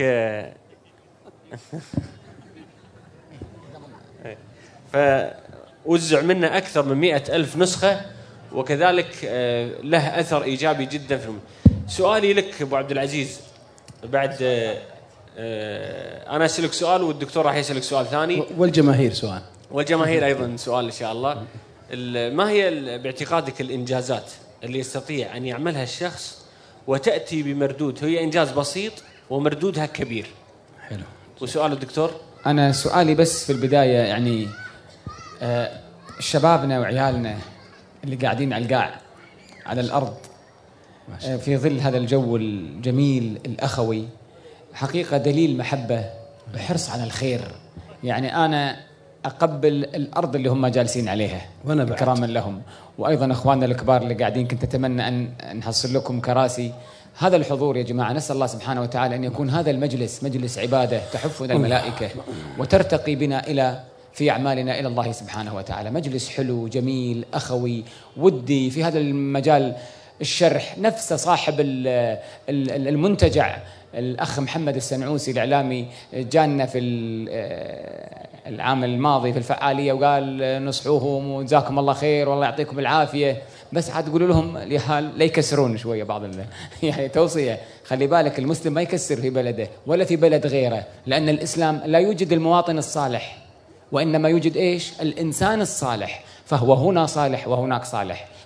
فوزع منا أكثر من مئة ألف نسخة، وكذلك له أثر إيجابي جدا في الم... سؤالي لك أبو عبد العزيز، بعد أنا أسألك سؤال والدكتور راح يسألك سؤال ثاني، والجماهير سؤال، والجماهير أيضا سؤال إن شاء الله. ما هي باعتقادك الإنجازات اللي يستطيع أن يعملها الشخص وتأتي بمردود هي إنجاز بسيط ومردودها كبير؟ حلو. وسؤال الدكتور. أنا سؤالي بس في البداية يعني آه شبابنا وعيالنا اللي قاعدين على القاع على الأرض آه في ظل هذا الجو الجميل الأخوي، حقيقة دليل محبة وحرص على الخير. يعني أنا أقبل الأرض اللي هم جالسين عليها إكراما لهم، وأيضا أخواننا الكبار اللي قاعدين كنت أتمنى أن نحصل لكم كراسي. هذا الحضور يا جماعة نسأل الله سبحانه وتعالى أن يكون هذا المجلس مجلس عبادة تحفنا الملائكة وترتقي بنا إلى في أعمالنا إلى الله سبحانه وتعالى. مجلس حلو جميل أخوي ودي في هذا المجال الشرح، نفس صاحب المنتجع الأخ محمد السنعوسي الإعلامي جانا في العام الماضي في الفعالية وقال نصحوهم وجزاكم الله خير والله يعطيكم العافية، بس عاد تقولوا لهم اليهال لا يكسرون شوية بعض يعني توصية، خلي بالك المسلم ما يكسر في بلده ولا في بلد غيره، لأن الإسلام لا يوجد المواطن الصالح وإنما يوجد إيش؟ الإنسان الصالح، فهو هنا صالح وهناك صالح،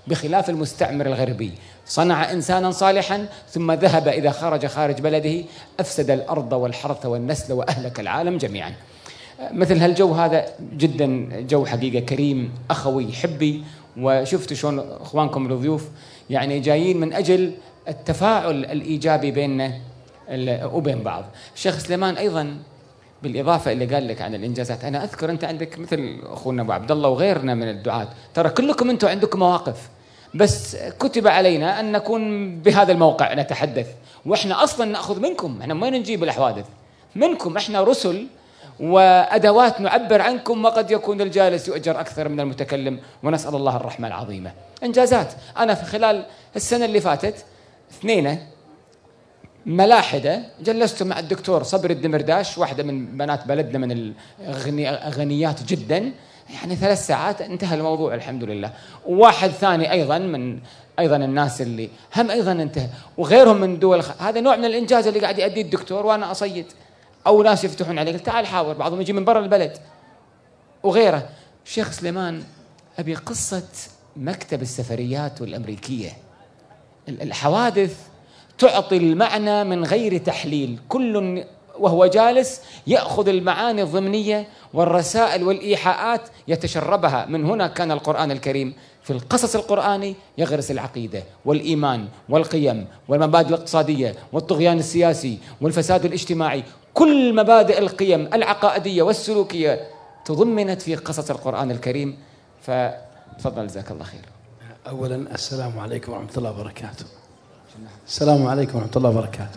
بخلاف المستعمر الغربي، صنع إنسانا صالحا ثم ذهب إذا خرج خارج بلده أفسد الأرض والحرث والنسل وأهلك العالم جميعا. مثل هالجو هذا جدا جو حقيقة كريم أخوي حبي، وشفتوا شلون إخوانكم الضيوف يعني جايين من أجل التفاعل الإيجابي بيننا وبين بعض. الشيخ سليمان أيضا بالإضافة اللي قال لك عن الإنجازات، أنا أذكر أنت عندك مثل أخونا أبو عبد الله وغيرنا من الدعاة، ترى كلكم أنتم عندكم مواقف، بس كتب علينا أن نكون بهذا الموقع نتحدث، وإحنا أصلا نأخذ منكم، إحنا ما نجيب الحوادث منكم، إحنا رسل وأدوات نعبر عنكم، وقد يكون الجالس يؤجر أكثر من المتكلم، ونسأل الله الرحمة العظيمة. إنجازات، أنا في خلال السنة اللي فاتت اثنين ملاحدة جلست مع الدكتور صبر الدمرداش، واحدة من بنات بلدنا من الغنيات جدا، يعني ثلاث ساعات انتهى الموضوع الحمد لله. وواحد ثاني أيضا من أيضا الناس اللي هم أيضا انتهى، وغيرهم من دول. هذا نوع من الإنجاز اللي قاعد يؤديه الدكتور وأنا أصيد، أو ناس يفتحون عليك تعال حاور، بعضهم يجي من برا البلد وغيره. الشيخ سليمان أبي قصة مكتب السفريات والأمريكية، الحوادث تعطي المعنى من غير تحليل، كل وهو جالس يأخذ المعاني الضمنية والرسائل والإيحاءات يتشربها. من هنا كان القرآن الكريم في القصص القرآني يغرس العقيدة والإيمان والقيم والمبادئ الاقتصادية والطغيان السياسي والفساد الاجتماعي، كل مبادئ القيم العقائدية والسلوكية تضمنت في قصص القرآن الكريم. فتفضل جزاك الله خير. أولا السلام عليكم ورحمة الله وبركاته. السلام عليكم ورحمة الله وبركاته.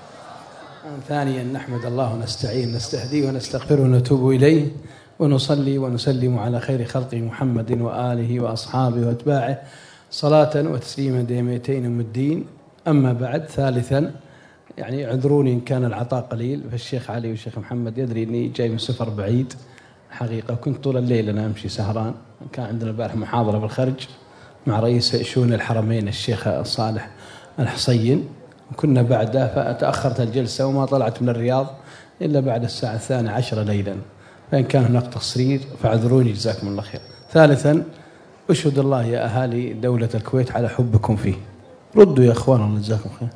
ثانيا نحمد الله ونستعين نستهديه ونستغفره ونتوب إليه، ونصلي ونسلم على خير خلقه محمد وآله وأصحابه وأتباعه صلاة وتسليما دائمتين من الدين. أما بعد، ثالثا يعني اعذروني إن كان العطاء قليل، فالشيخ علي والشيخ محمد يدري إني جاي من سفر بعيد حقيقة، كنت طول الليل أنا أمشي سهران، كان عندنا البارح محاضرة بالخرج مع رئيس شؤون الحرمين الشيخ صالح الحصين، وكنا بعده فتأخرت الجلسة وما طلعت من الرياض إلا بعد الساعة الثانية عشرة ليلا، فإن كان هناك تصرير فاعذروني جزاكم الله خير. ثالثا أشهد الله يا أهالي دولة الكويت على حبكم فيه، ردوا يا أخوان الله جزاكم خير،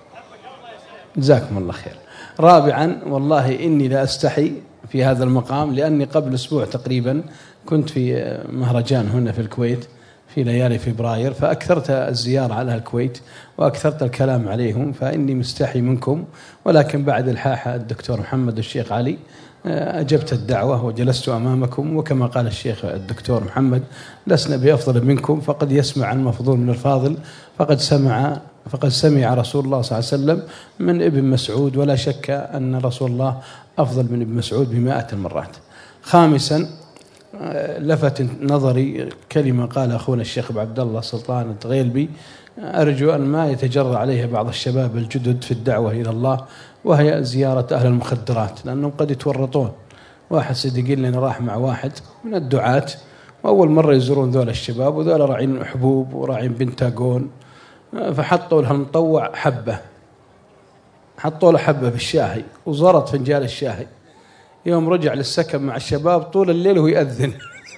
جزاكم الله خير. رابعا والله إني لا أستحي في هذا المقام، لأني قبل أسبوع تقريبا كنت في مهرجان هنا في الكويت في ليالي فبراير، فأكثرت الزيارة على الكويت وأكثرت الكلام عليهم، فإني مستحي منكم، ولكن بعد الحاح الدكتور محمد والشيخ علي أجبت الدعوة وجلست أمامكم، وكما قال الشيخ الدكتور محمد لسنا بأفضل منكم، فقد يسمع المفضول من الفاضل، فقد سمع فقد سمع رسول الله صلى الله عليه وسلم من ابن مسعود، ولا شك أن رسول الله أفضل من ابن مسعود بمائة المرات. خامسا لفت نظري كلمة قال أخونا الشيخ أبو عبد الله سلطان التغيلبي، أرجو أن ما يتجرأ عليها بعض الشباب الجدد في الدعوة إلى الله، وهي زيارة أهل المخدرات، لأنهم قد يتورطون. واحد صديقي لنا راح مع واحد من الدعاة، وأول مرة يزورون ذول الشباب، وذول راعين حبوب وراعين بنتاغون، فحطوا لها المطوع حبة، حطوا له حبة بالشاهي وزرط فنجان الشاهي. يوم رجع للسكن مع الشباب طول الليل وهو يأذن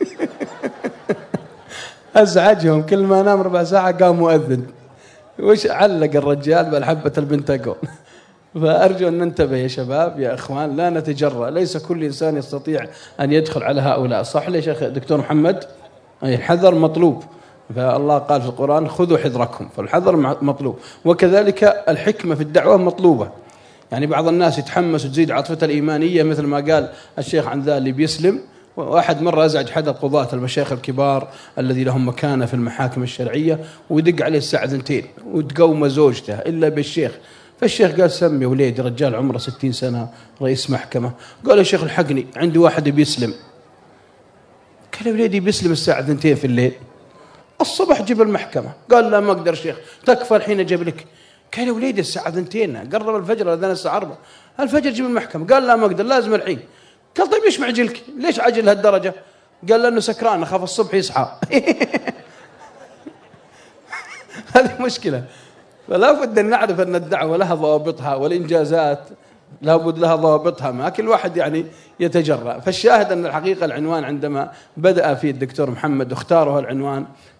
أزعجهم، كل ما نام ربع ساعة قام مؤذن، وش علق الرجال بالحبة البنتاغون. فأرجو أن ننتبه يا شباب يا إخوان، لا نتجرأ، ليس كل إنسان يستطيع أن يدخل على هؤلاء. صح لي شيخ دكتور محمد؟ أي الحذر مطلوب، فالله قال في القرآن خذوا حذركم، فالحذر مطلوب، وكذلك الحكمة في الدعوة مطلوبة. يعني بعض الناس يتحمس وتزيد عاطفته الإيمانية، مثل ما قال الشيخ عن ذا اللي بيسلم. واحد مرة أزعج حد القضاة المشايخ الكبار الذي لهم مكانة في المحاكم الشرعية، ويدق عليه الساعة ثنتين وتقوم زوجته إلا بالشيخ. فالشيخ قال سمي وليدي، رجال عمره ستين سنة رئيس محكمة، قال يا شيخ الحقني عندي واحد بيسلم. قال وليدي بيسلم الساعة ثنتين في الليل، الصبح جيب المحكمة. قال لا ما أقدر شيخ، تكفى الحين أجيب لك. قال يا وليدي الساعة ثنتين قرب الفجر، أذان الساعة أربعة، الفجر جيب المحكمة. قال لا ما أقدر، لازم الحين. قال طيب إيش معجلك؟ ليش عجل هالدرجة؟ قال لأنه سكران أخاف الصبح يصحى. هذه مشكلة. فلا بد أن نعرف أن الدعوة لها ضوابطها، والإنجازات لا بد لها ضوابطها، ما كل واحد يعني يتجرأ. فالشاهد أن الحقيقة العنوان عندما بدأ فيه الدكتور محمد واختاره العنوان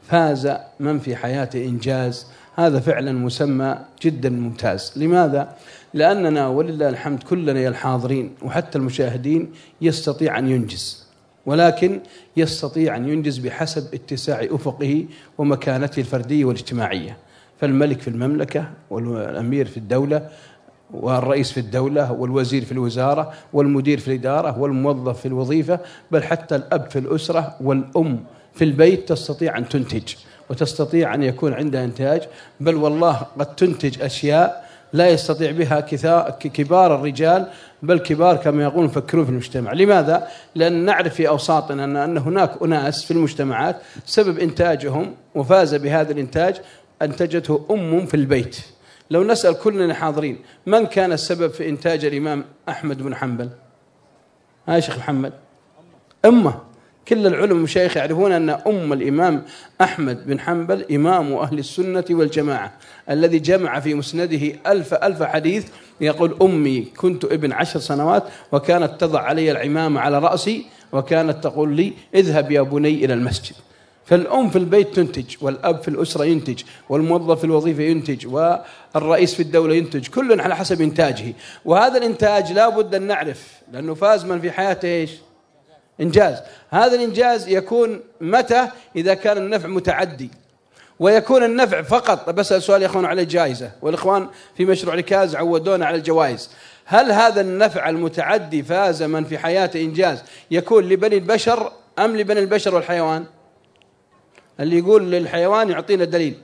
فاز من في حياته إنجاز، هذا فعلا مسمى جدا ممتاز. لماذا؟ لأننا ولله الحمد كلنا يا الحاضرين وحتى المشاهدين يستطيع أن ينجز، ولكن يستطيع أن ينجز بحسب اتساع أفقه ومكانته الفردية والاجتماعية. فالملك في المملكة والأمير في الدولة والرئيس في الدولة والوزير في الوزارة والمدير في الإدارة والموظف في الوظيفة، بل حتى الأب في الأسرة والأم في البيت تستطيع أن تنتج وتستطيع أن يكون عندها إنتاج، بل والله قد تنتج أشياء لا يستطيع بها كبار الرجال، بل كبار كما يقولون مفكرون في المجتمع. لماذا؟ لأن نعرف في أوساطنا أن هناك أناس في المجتمعات سبب إنتاجهم وفاز بهذا الإنتاج أنتجته أم في البيت. لو نسأل كلنا حاضرين من كان السبب في إنتاج الإمام أحمد بن حنبل؟ ها يا شيخ محمد؟ أمه. كل العلماء والمشايخ يعرفون أن أم الإمام أحمد بن حنبل إمام أهل السنة والجماعة الذي جمع في مسنده ألف ألف حديث. يقول أمي كنت ابن عشر سنوات وكانت تضع علي العمامة على رأسي وكانت تقول لي اذهب يا بني إلى المسجد. فالأم في البيت تنتج، والأب في الأسرة ينتج، والموظف في الوظيفة ينتج، والرئيس في الدولة ينتج، كل على حسب إنتاجه. وهذا الإنتاج لا بد أن نعرف، لأنه فاز من في حياته إيش؟ إنجاز. هذا الإنجاز يكون متى؟ إذا كان النفع متعدي، ويكون النفع فقط. بسأل سؤال يا أخوان على جائزة، والإخوان في مشروع ركاز عودونا على الجوائز. هل هذا النفع المتعدي فاز من في حياته إنجاز يكون لبني البشر أم لبني البشر والحيوان؟ اللي يقول للحيوان يعطينا دليل.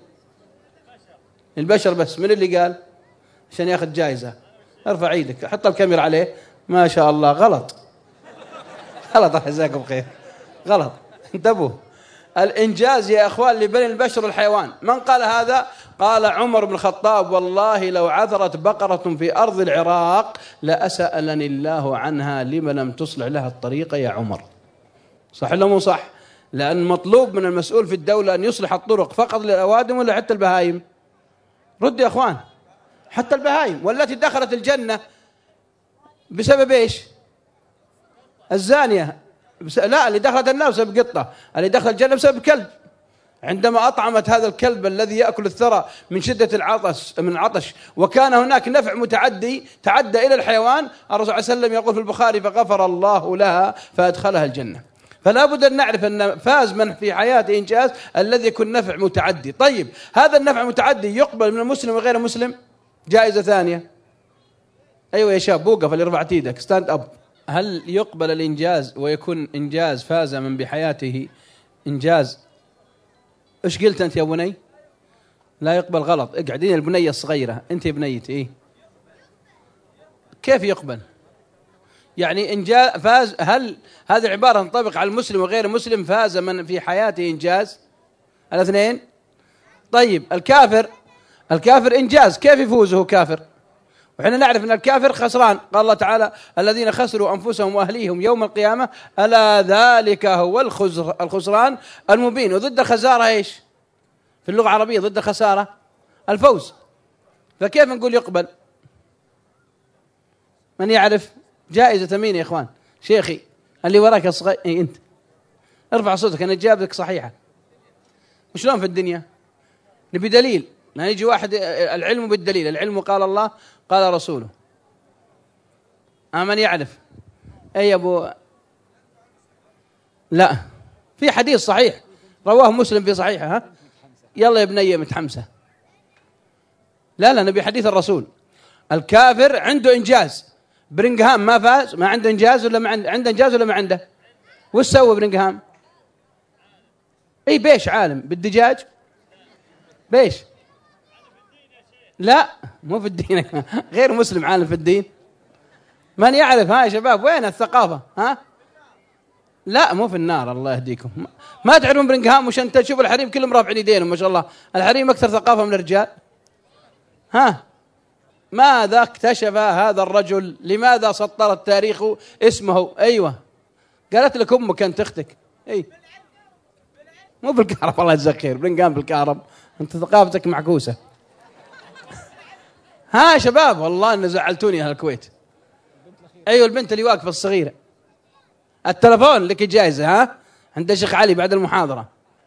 البشر بس. من اللي قال عشان ياخذ جائزة؟ ارفع ايدك، حط الكاميرا عليه. ما شاء الله. غلط غلط، جزاكم خير. غلط، انتبهوا. الإنجاز يا أخوان لبني البشر والحيوان. من قال هذا؟ قال عمر بن الخطاب: والله لو عثرت بقرة في أرض العراق لأسألني الله عنها لما لم تصلح لها الطريقة يا عمر. صح ولا مو صح؟ لأن مطلوب من المسؤول في الدولة أن يصلح الطرق فقط للأوادم ولا حتى البهايم؟ رد يا أخوان. حتى البهايم. والتي دخلت الجنة بسبب إيش؟ الزانية. بس... لا، اللي دخلت النار بسبب قطة، اللي دخل الجنة بسبب كلب. عندما أطعمت هذا الكلب الذي يأكل الثرى من شدة العطش من العطش، وكان هناك نفع متعدي تعدى إلى الحيوان، الرسول صلى الله عليه وسلم يقول في البخاري: فغفر الله لها فأدخلها الجنة. فلا بد أن نعرف أن فاز من في حياته إنجاز الذي يكون نفع متعدي. طيب، هذا النفع المتعدي يقبل من المسلم وغير المسلم؟ جائزة ثانية. أيوة يا شاب، وقف اللي رفعت ايدك، ستاند أب. هل يقبل الإنجاز ويكون إنجاز فاز من بحياته إنجاز؟ إيش قلت أنت يا بني؟ لا يقبل. غلط. اقعدين البنية الصغيرة، أنت يا بنيتي. إيه؟ كيف يقبل؟ يعني إنجاز فاز، هل هذه العبارة تنطبق على المسلم وغير المسلم؟ فاز من في حياته إنجاز الاثنين. طيب، الكافر الكافر إنجاز كيف يفوزه كافر؟ وحنا نعرف أن الكافر خسران. قال الله تعالى: الذين خسروا أنفسهم وأهليهم يوم القيامة ألا ذلك هو الخسران المبين. وضد الخسارة إيش في اللغة العربية؟ ضد الخسارة الفوز. فكيف نقول يقبل؟ من يعرف؟ جائزة مين يا إخوان؟ شيخي اللي وراك الصغير. إيه أنت؟ ارفع صوتك، أنا إجابتك صحيحة. وشلون في الدنيا؟ نبي دليل. يعني يجي واحد: العلم بالدليل، العلم قال الله قال رسوله. أمن يعرف؟ أي أبو؟ لا، في حديث صحيح رواه مسلم في صحيحه. ها يلا يا بنية متحمسة. لا لا، نبي حديث الرسول. الكافر عنده إنجاز. برينغهام ما فاز؟ ما عنده إنجاز ولا ما عنده؟ عنده إنجاز ولا ما عنده؟ وش سوى برينغهام؟ أي بيش عالم بالدجاج. بيش؟ لا، مو في الدين. غير مسلم عالم في الدين. من يعرف؟ ها يا شباب، وين الثقافة؟ ها لا، مو في النار. الله يهديكم. ما تعرفون برينغهام؟ وش انت تشوف الحريم كلهم رافعين يدينهم ما شاء الله. الحريم أكثر ثقافة من الرجال. ها ماذا اكتشف هذا الرجل؟ لماذا سطر التاريخ اسمه؟ أيوة، قالت لك أمك أنت أختك. أي مو بالكهرب. الله يجزاك خير. برينغهام بالكهرب. أنت ثقافتك معكوسة. ها شباب، والله إن زعلتوني أهل الكويت. أيوة، البنت اللي واقفة الصغيرة. التلفون لك جائزة. ها عند الشيخ علي بعد المحاضرة.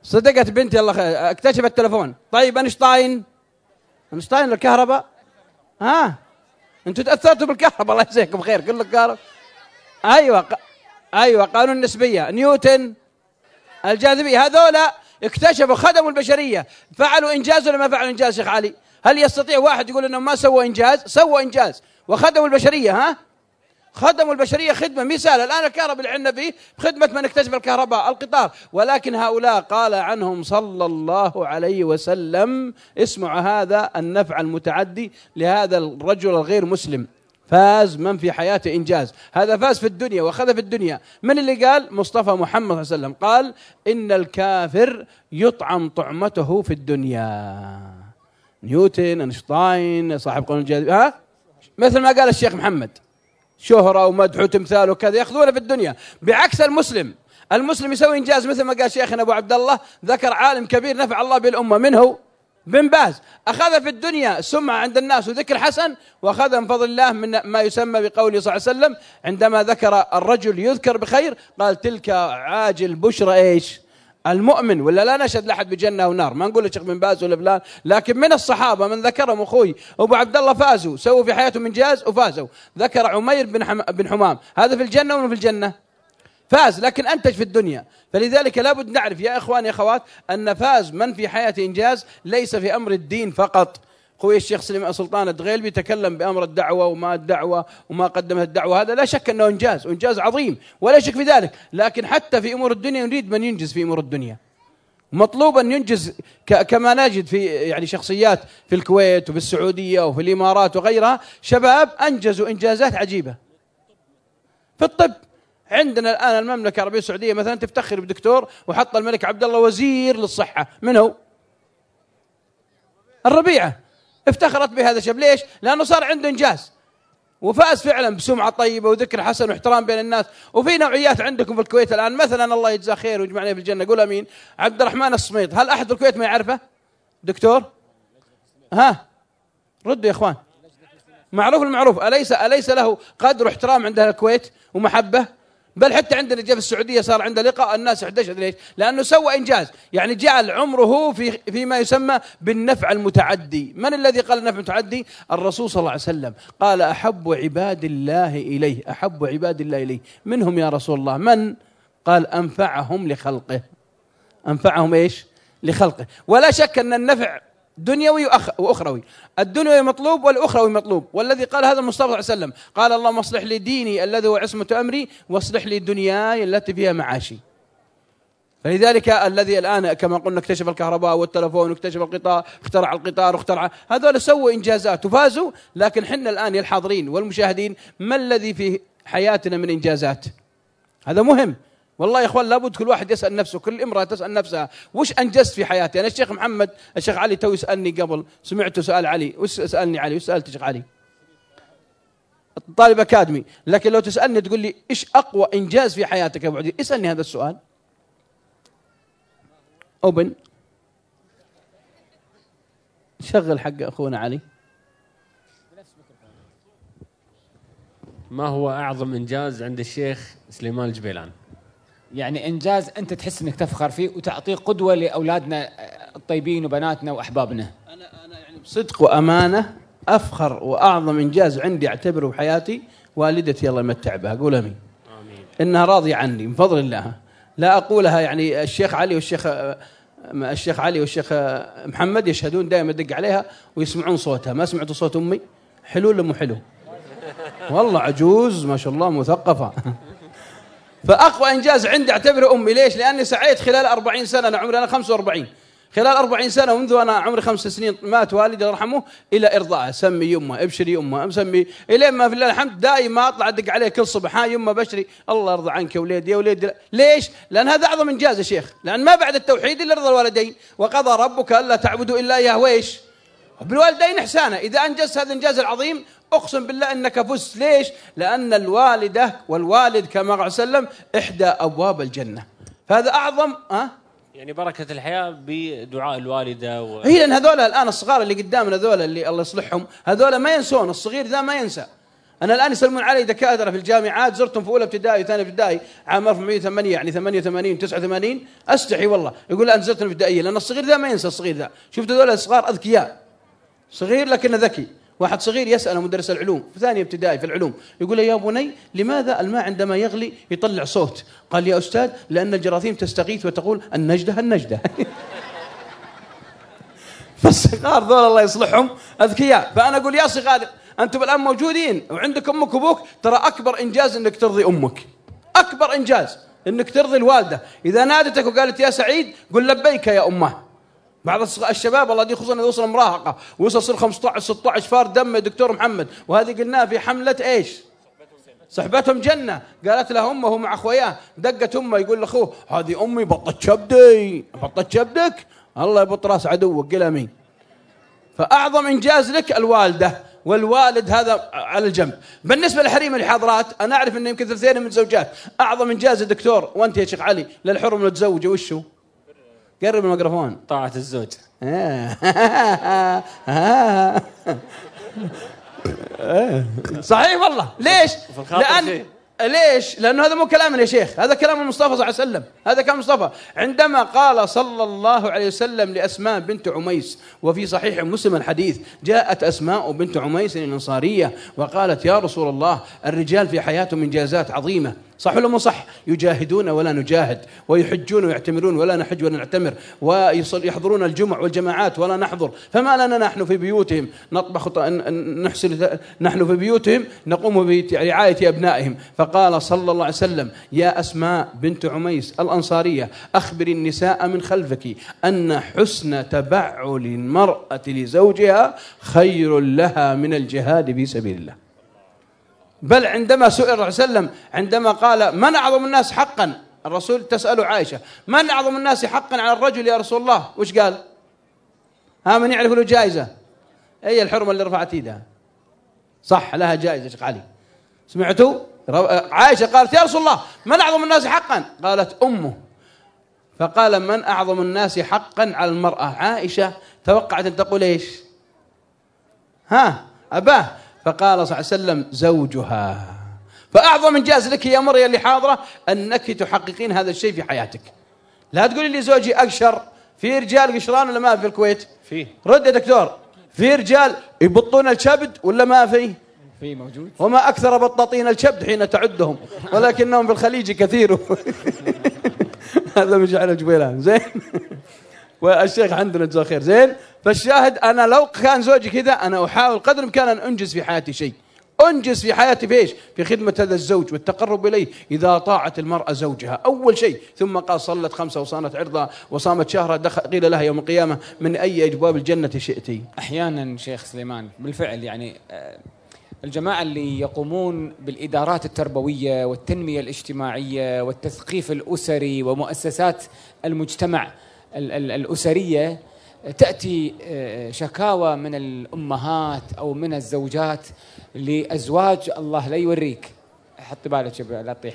صدقت بنتي الله خير اكتشف التلفون. طيب أينشتاين أينشتاين الكهرباء ها أنتوا تأثرتوا بالكهرباء الله يجزيكم خير كل الكهرباء. أيوة ق... أيوة قانون النسبية نيوتن الجاذبية هذولا اكتشفوا خدموا البشرية. فعلوا إنجاز ولا ما فعلوا إنجاز شيخ علي؟ هل يستطيع واحد يقول أنهم ما سووا إنجاز؟ سووا إنجاز وخدموا البشرية. ها خدموا البشرية خدمة مثال. الآن الكهرباء اللي عندنا فيه بخدمة من اكتشف الكهرباء القطار. ولكن هؤلاء قال عنهم صلى الله عليه وسلم اسمع هذا النفع المتعدي لهذا الرجل الغير مسلم فاز من في حياته إنجاز. هذا فاز في الدنيا وأخذ في الدنيا. من اللي قال؟ مصطفى محمد صلى الله عليه وسلم قال إن الكافر يطعم طعمته في الدنيا. نيوتن أينشتاين صاحب قانون الجاذبية ها مثل ما قال الشيخ محمد شهرة ومدح وتمثال وكذا يأخذونه في الدنيا. بعكس المسلم المسلم يسوي إنجاز مثل ما قال شيخنا أبو عبد الله ذكر عالم كبير نفع الله بالأمة منه بن باز أخذ في الدنيا سمعة عند الناس وذكر حسن وأخذ من فضل الله من ما يسمى بقوله صلى الله عليه وسلم عندما ذكر الرجل يذكر بخير قال تلك عاجل بشرى إيش المؤمن. ولا لا نشهد لأحد بجنة ونار ما نقول الشيخ بن باز ولا فلان لكن من الصحابة من ذكرهم أخوي أبو عبد الله فازوا سووا في حياتهم إنجاز وفازوا. ذكر عمير بن, حم... بن حمام هذا في الجنة ولا في الجنة فاز لكن أنتج في الدنيا. فلذلك لابد نعرف يا إخواني يا أخوات أن فاز من في حياته إنجاز ليس في أمر الدين فقط. خوي الشيخ سلطان الدغيلبي تكلم بأمر الدعوة وما الدعوة وما قدمت الدعوة هذا لا شك أنه إنجاز وإنجاز عظيم ولا شك في ذلك. لكن حتى في أمور الدنيا نريد من ينجز في أمور الدنيا. مطلوب أن ينجز كما نجد في يعني شخصيات في الكويت وفي السعودية وفي الإمارات وغيرها شباب أنجزوا إنجازات عجيبة في الطب. عندنا الآن المملكة العربية السعودية مثلا تفتخر بدكتور وحط الملك عبد الله وزير للصحة. من هو؟ الربيعة افتخرت بهذا الشاب. ليش؟ لأنه صار عنده إنجاز وفاز فعلا بسمعة طيبة وذكر حسن واحترام بين الناس. وفي نوعيات عندكم في الكويت الآن مثلا الله يجزاه خير ويجمعنا في الجنة قول أمين عبد الرحمن الصميد. هل أحد في الكويت ما يعرفه دكتور؟ ها ردوا يا إخوان معروف المعروف. أليس أليس له قدر واحترام عند الكويت ومحبة؟ بل حتى عندنا جاء في السعودية صار عنده لقاء الناس يحدث. ليش؟ لأنه سوى إنجاز يعني جعل عمره في فيما يسمى بالنفع المتعدي. من الذي قال النفع المتعدي؟ الرسول صلى الله عليه وسلم قال أحب عباد الله إليه أحب عباد الله إليه منهم يا رسول الله من؟ قال أنفعهم لخلقه. أنفعهم إيش؟ لخلقه. ولا شك أن النفع دنيوي وأخروي. الدنيوي مطلوب والأخروي مطلوب. والذي قال هذا المصطفى صلى الله عليه وسلم قال اللهم اصلح لي ديني الذي هو عصمة أمري واصلح لي دنياي التي فيها معاشي. فلذلك الذي الآن كما قلنا اكتشف الكهرباء والتلفون واكتشف القطار اخترع القطار واخترع هذول سووا إنجازات وفازوا. لكن حنا الآن يا الحاضرين والمشاهدين ما الذي في حياتنا من إنجازات؟ هذا مهم والله يا اخوان. لابد كل واحد يسال نفسه كل امراه تسال نفسها وش انجزت في حياتي. انا الشيخ محمد الشيخ علي تو يسالني قبل سمعته سؤال علي وش سالني علي وش سالت الشيخ علي طالب اكاديمي. لكن لو تسالني تقول لي ايش اقوى انجاز في حياتك يا ابو عدي اسالني هذا السؤال اوبن شغل حق اخونا علي. ما هو اعظم انجاز عند الشيخ سليمان الجبيلان؟ يعني إنجاز أنت تحس أنك تفخر فيه وتعطيه قدوة لأولادنا الطيبين وبناتنا وأحبابنا. أنا أنا يعني بصدق وأمانة أفخر وأعظم إنجاز عندي أعتبره بحياتي والدتي الله يمتع بها أقول أمين. آمين. إنها راضية عني من فضل الله. لا أقولها يعني الشيخ علي والشيخ الشيخ علي والشيخ محمد يشهدون دائما أدق عليها ويسمعون صوتها. ما سمعتوا صوت أمي؟ حلو ولا مو حلو؟ والله عجوز ما شاء الله مثقفة. فأقوى إنجاز عندي أعتبره أمي. ليش؟ لأني سعيت خلال أربعين سنة. أنا عمري أنا خمسة وأربعين خلال أربعين سنة ومنذ أنا عمري خمس سنين مات والدي الله يرحمه إلى إرضاءه. سمي يمه ابشري يمه أسمي إلى ما في الله الحمد دائما أطلع أدق عليه كل صبح ها يمه بشري الله يرضى عنك يا وليدي يا وليدي. ليش؟ لأن هذا أعظم إنجاز يا شيخ. لأن ما بعد التوحيد إلا رضا الوالدين وقضى ربك ألا تعبدوا إلا إياه وإيش بالوالدين إحسانا. إذا أنجزت هذا الإنجاز العظيم أقسم بالله أنك فزت. ليش؟ لأن الوالدة والوالد كما قال وسلم إحدى أبواب الجنة. فهذا أعظم أه؟ يعني بركة الحياة بدعاء الوالدة و... هي لأن هذول الآن الصغار اللي قدامنا هذول اللي الله يصلحهم هذول ما ينسون. الصغير ذا ما ينسى. أنا الآن يسلمون علي دكاترة في الجامعات، زرتهم في أولى ابتدائي وثاني ابتدائي عام ألف وثمانمائة وثمانية يعني ثمانية وثمانين تسعة وثمانين، أستحي والله يقول أنت زرت الابتدائية، لأن الصغير ذا ما ينسى الصغير ذا. شفت هذول الصغار أذكياء، صغير لكنه ذكي. واحد صغير يسأل مدرس العلوم في ثاني ابتدائي في العلوم، يقول له يا بني لماذا الماء عندما يغلي يطلع صوت؟ قال يا أستاذ لأن الجراثيم تستغيث وتقول النجدة النجدة. فالصغار ذول الله يصلحهم أذكياء. فأنا أقول يا صغار أنتم الآن موجودين وعندك أمك وأبوك، ترى أكبر إنجاز أنك ترضي أمك، أكبر إنجاز أنك ترضي الوالدة. إذا نادتك وقالت يا سعيد قل لبيك يا أمه. بعض الشباب الله دي خصوصا يوصل مراهقة ويوصل يصير خمسة عشر ستة عشر فار دم يا دكتور محمد، وهذه قلناها في حملة إيش؟ صحبتهم جنة. قالت له أمه مع أخوياه، دقت أمه يقول لأخوه هذه أمي بطت شبدي، بطت شبدك الله يبط راس عدوك قل آمين. فأعظم إنجاز لك الوالدة والوالد، هذا على الجنب. بالنسبة لحريم الحاضرات أنا أعرف أن يمكن ثلثين من الزوجات أعظم إنجاز الدكتور وأنت يا شيخ علي للحرم المتزوجة وشو؟ قرب الميكروفون. طاعة الزوج. صحيح والله. ليش؟ لأن ليش؟ لأنه هذا مو كلامنا يا شيخ، هذا كلام المصطفى صلى الله عليه وسلم، هذا كلام المصطفى عندما قال صلى الله عليه وسلم لأسماء بنت عميس، وفي صحيح مسلم الحديث جاءت أسماء بنت عميس الأنصارية وقالت يا رسول الله الرجال في حياتهم إنجازات عظيمة، صح ولا مو صح؟ يجاهدون ولا نجاهد، ويحجون ويعتمرون ولا نحج ولا نعتمر، ويحضرون الجمع والجماعات ولا نحضر، فما لنا نحن في بيوتهم نطبخ نحسن، نحن في بيوتهم نقوم برعاية أبنائهم. فقال صلى الله عليه وسلم يا أسماء بنت عميس الأنصارية أخبر النساء من خلفك أن حسن تبعل المرأة لزوجها خير لها من الجهاد في سبيل الله. بل عندما سئل الرسول صلى الله عليه وسلم عندما قال من أعظم الناس حقا، الرسول تسأله عائشة من أعظم الناس حقا على الرجل يا رسول الله، وش قال؟ ها من يعرف له جائزة؟ أي الحرمة اللي رفعت يدها صح لها جائزة شيخ علي، سمعتوا؟ عائشة قالت يا رسول الله من أعظم الناس حقا؟ قالت أمه. فقال من أعظم الناس حقا على المرأة؟ عائشة توقعت أن تقول إيش؟ ها أباه. فقال صلى الله عليه وسلم زوجها. فأعظم إنجاز لك يا مريم اللي حاضرة أنك تحققين هذا الشيء في حياتك. لا تقولي لي زوجي أقشر، في رجال قشران ولا ما في الكويت؟ فيه. رد يا دكتور، في رجال يبطون الكبد ولا ما في؟ في موجود. وما أكثر بطاطين الكبد حين تعدهم، ولكنهم في الخليج كثير. هذا مشعل جبيلان زين. والشيخ عندنا جزاه خير زين. فالشاهد أنا لو كان زوجي كذا أنا أحاول قدر الإمكان أن أنجز في حياتي شيء، أنجز في حياتي في إيش؟ في خدمة هذا الزوج والتقرب إليه. إذا طاعت المرأة زوجها أول شيء، ثم قال صلت خمسة وصانت عرضها وصامت شهرها، دخل قيل لها يوم القيامة من أي أبواب الجنة شئتي. أحيانا شيخ سليمان بالفعل يعني الجماعة اللي يقومون بالإدارات التربوية والتنمية الاجتماعية والتثقيف الأسري ومؤسسات المجتمع الأسرية، تأتي شكاوى من الأمهات أو من الزوجات لأزواج الله لا يوريك، حط بالك لا تطيح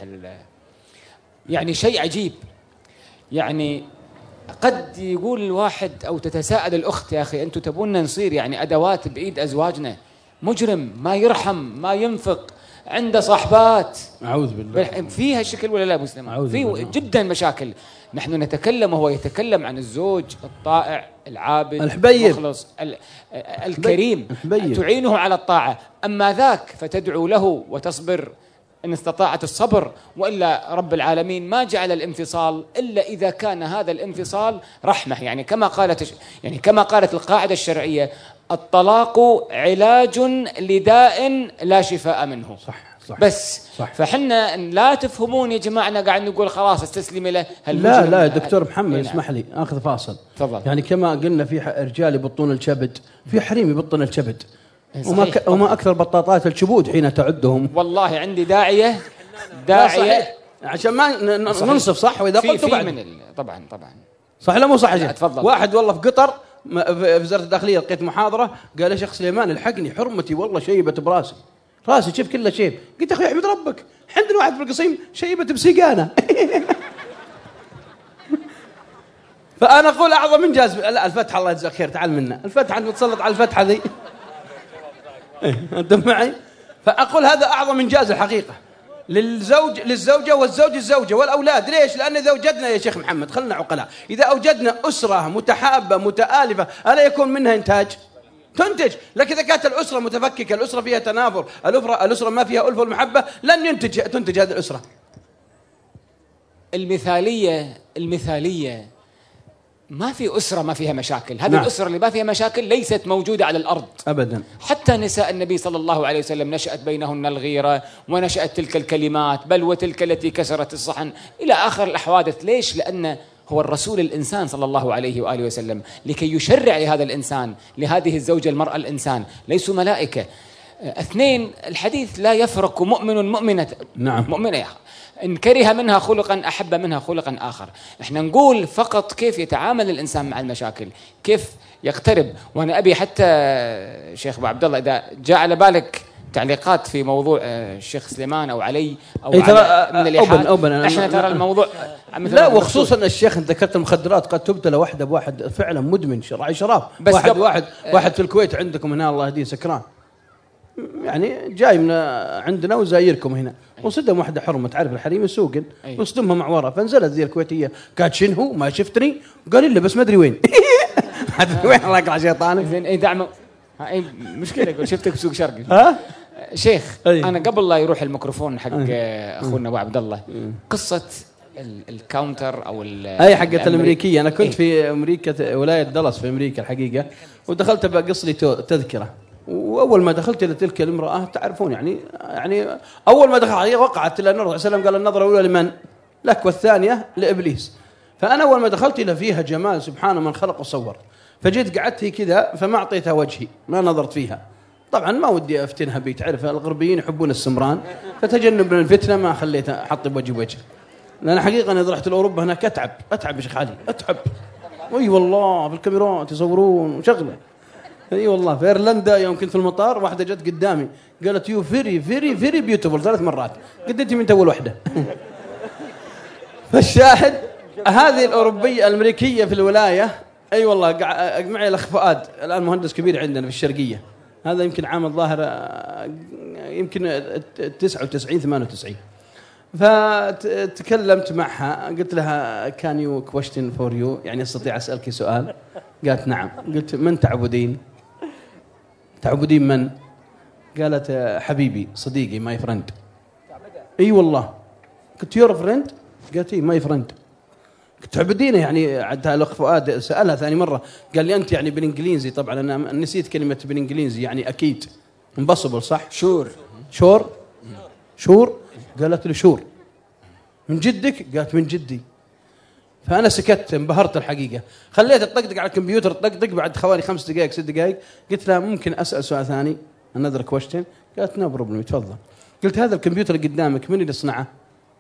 يعني شيء عجيب. يعني قد يقول الواحد أو تتساءل الأخت يا أخي أنتوا تبوننا نصير يعني أدوات بإيد أزواجنا؟ مجرم ما يرحم ما ينفق، عنده صاحبات أعوذ بالله فيها الشكل ولا لا مسلم؟ في جدا مشاكل. نحن نتكلم وهو يتكلم عن الزوج الطائع العابد الحبيب المخلص الكريم الحبيب. تعينه على الطاعة. أما ذاك فتدعو له وتصبر إن استطاعت الصبر، وإلا رب العالمين ما جعل الانفصال إلا إذا كان هذا الانفصال رحمة. يعني كما قالت يعني كما قالت القاعدة الشرعية الطلاق علاج لداء لا شفاء منه. صح صح. بس صح. فحنا لا تفهمون يا جماعة قاعد نقول خلاص استسلمي له. لا لا يا دكتور محمد اسمح لي اخذ فاصل. تفضل. يعني كما قلنا في رجال يبطون الكبد، في حريم يبطون الكبد، وما, ك... وما اكثر بطاطات الكبود حين تعدهم. والله عندي داعية داعية عشان ما ننصف صح. واذا قلت بعد من ال... طبعا طبعا صح لا مو صح يا تفضل. واحد والله في قطر في وزارة الداخلية لقيت محاضرة قال يا شيخ سليمان الحقني حرمتي والله شيبت براسي، راسي شوف كله شيب. قلت اخوي احمد ربك عندنا واحد في القصيم شيبت بسيقانه. فانا اقول اعظم انجاز لا الفتحه الله يجزاك خير تعال منا الفتحه انت تسلط على الفتحه ذي. انت معي؟ فأقول هذا أعظم إنجاز الحقيقة للزوج للزوجة والزوج الزوجة والأولاد. ليش؟ لأن إذا وجدنا يا شيخ محمد خلنا عقلاء، إذا أوجدنا أسرة متحابة متآلفة ألا يكون منها إنتاج؟ تنتج. لكن إذا كانت الأسرة متفككة، الأسرة فيها تنافر، الأسرة الأسرة ما فيها ألفة والمحبة، لن ينتج تنتج هذه الأسرة. المثالية المثالية ما في أسرة ما فيها مشاكل. هذه نعم. الأسرة اللي ما فيها مشاكل ليست موجودة على الأرض أبدا. حتى نساء النبي صلى الله عليه وسلم نشأت بينهن الغيرة، ونشأت تلك الكلمات، بل وتلك التي كسرت الصحن إلى آخر الحوادث. ليش؟ لأن هو الرسول الإنسان صلى الله عليه وآله وسلم لكي يشرع لهذا الإنسان، لهذه الزوجة المرأة الإنسان، ليسوا ملائكة. اثنين، الحديث لا يفرق مؤمن مؤمنة. نعم. مؤمنة إن كره منها خلقا أحب منها خلقا آخر. إحنا نقول فقط كيف يتعامل الإنسان مع المشاكل، كيف يقترب. وأنا أبي حتى شيخ أبو عبد الله إذا جاء على بالك تعليقات في موضوع الشيخ سليمان أو علي أو إيه على من الإيحاء، أوبن أوبن إحنا ترى الموضوع لا، وخصوصا الشيخ أنت ذكرت المخدرات، قد تبتلى واحدة بواحد فعلا مدمن راعي شراب، واحد واحد واحد في الكويت عندكم هنا الله يهديه سكران، يعني جاي من عندنا وزايركم هنا، وصدم واحدة حرمة، تعرف الحريم يسوقن، وصدمها معورة، فنزلت ذي الكويتية قالت شنو ما شفتني؟ قال لي بس ما أدري وين. وين الله يقلع شيطانك. زين أي دعم أي مشكلة. يقول شفتك بسوق شرقي. ها شيخ أي. أنا قبل لا يروح الميكروفون حق أخونا أبو عبد الله، قصة الكاونتر أو أي حقة الأمريكية. أنا كنت في أمريكا ولاية دالاس في أمريكا الحقيقة، ودخلت بقص لي تذكرة، وأول ما دخلت إلى تلك الامرأة تعرفون يعني يعني أول ما دخلت وقعت إلى النبي صلى الله عليه وسلم قال النظرة الأولى لمن؟ لك، والثانية لإبليس. فأنا أول ما دخلت إلى فيها جمال سبحانه من خلق وصور، فجيت قعدت كذا فما أعطيتها وجهي، ما نظرت فيها. طبعا ما ودي أفتنها بي، تعرف الغربيين يحبون السمران، فتجنب من الفتنة ما خليتها أحط بوجهي بوجه. لأن حقيقة أنا إذا رحت لأوروبا هناك أتعب أتعب يا شيخ علي، أتعب. أي والله بالكاميرات يصورون وشغله. اي والله في ايرلندا يوم كنت في المطار واحده جت قدامي قالت يو فيري فيري فيري بيوتيفول ثلاث مرات، قلت انت من اول واحده. فالشاهد هذه الاوروبيه الامريكيه في الولايه، اي أيوة والله معي الاخ فؤاد الان مهندس كبير عندنا في الشرقيه، هذا يمكن عام الظاهر يمكن تسعة وتسعين ثمانية وتسعين. فتكلمت معها قلت لها كان يو كويستشن فور يو، يعني استطيع اسالك سؤال؟ قالت نعم. قلت من تعبدين؟ تعبدين من؟ قالت حبيبي صديقي ماي فريند. اي والله. قلت يور فريند؟ قالت اي ماي فريند. قلت تعبدينه يعني؟ عاد الاخ فؤاد سالها ثاني مره قال لي انت يعني بالانجليزي، طبعا انا نسيت كلمه بالانجليزي يعني اكيد امبوسيبل صح؟ شور شور شور. قالت له شور من جدك؟ قالت من جدي. فأنا سكت انبهرت الحقيقة، خليت الطقطق على الكمبيوتر الطقطق، بعد خوالي خمس دقائق ست دقائق قلت لها ممكن أسأل سؤال ثاني another question؟ قالت نو بروبلم تفضل. قلت هذا الكمبيوتر اللي قدامك من اللي صنعه؟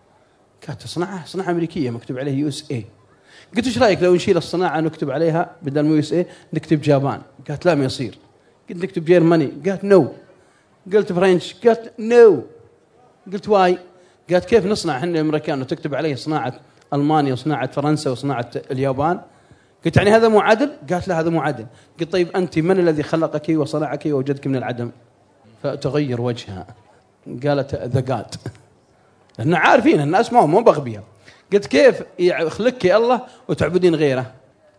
قالت صنعه صناعة أمريكية مكتوب عليه يو اس اي. قلت ايش رأيك لو نشيل الصناعة نكتب عليها بدل ما يو اس اي نكتب جابان؟ قالت لا ما يصير. قلت نكتب جيرماني؟ قالت نو. قلت فرنش؟ قالت نو. قلت واي؟ قالت كيف نصنع احنا الامريكان وتكتب عليه صناعة ألمانيا وصناعة فرنسا وصناعة اليابان؟ قلت يعني هذا مو عدل؟ قالت لا هذا مو عدل. قلت طيب أنت من الذي خلقك وصنعك ووجدك من العدم؟ فتغير وجهها قالت ذا جاد. لأن عارفين الناس ما هم مو بغبية. قلت كيف يخلقك الله وتعبدين غيره؟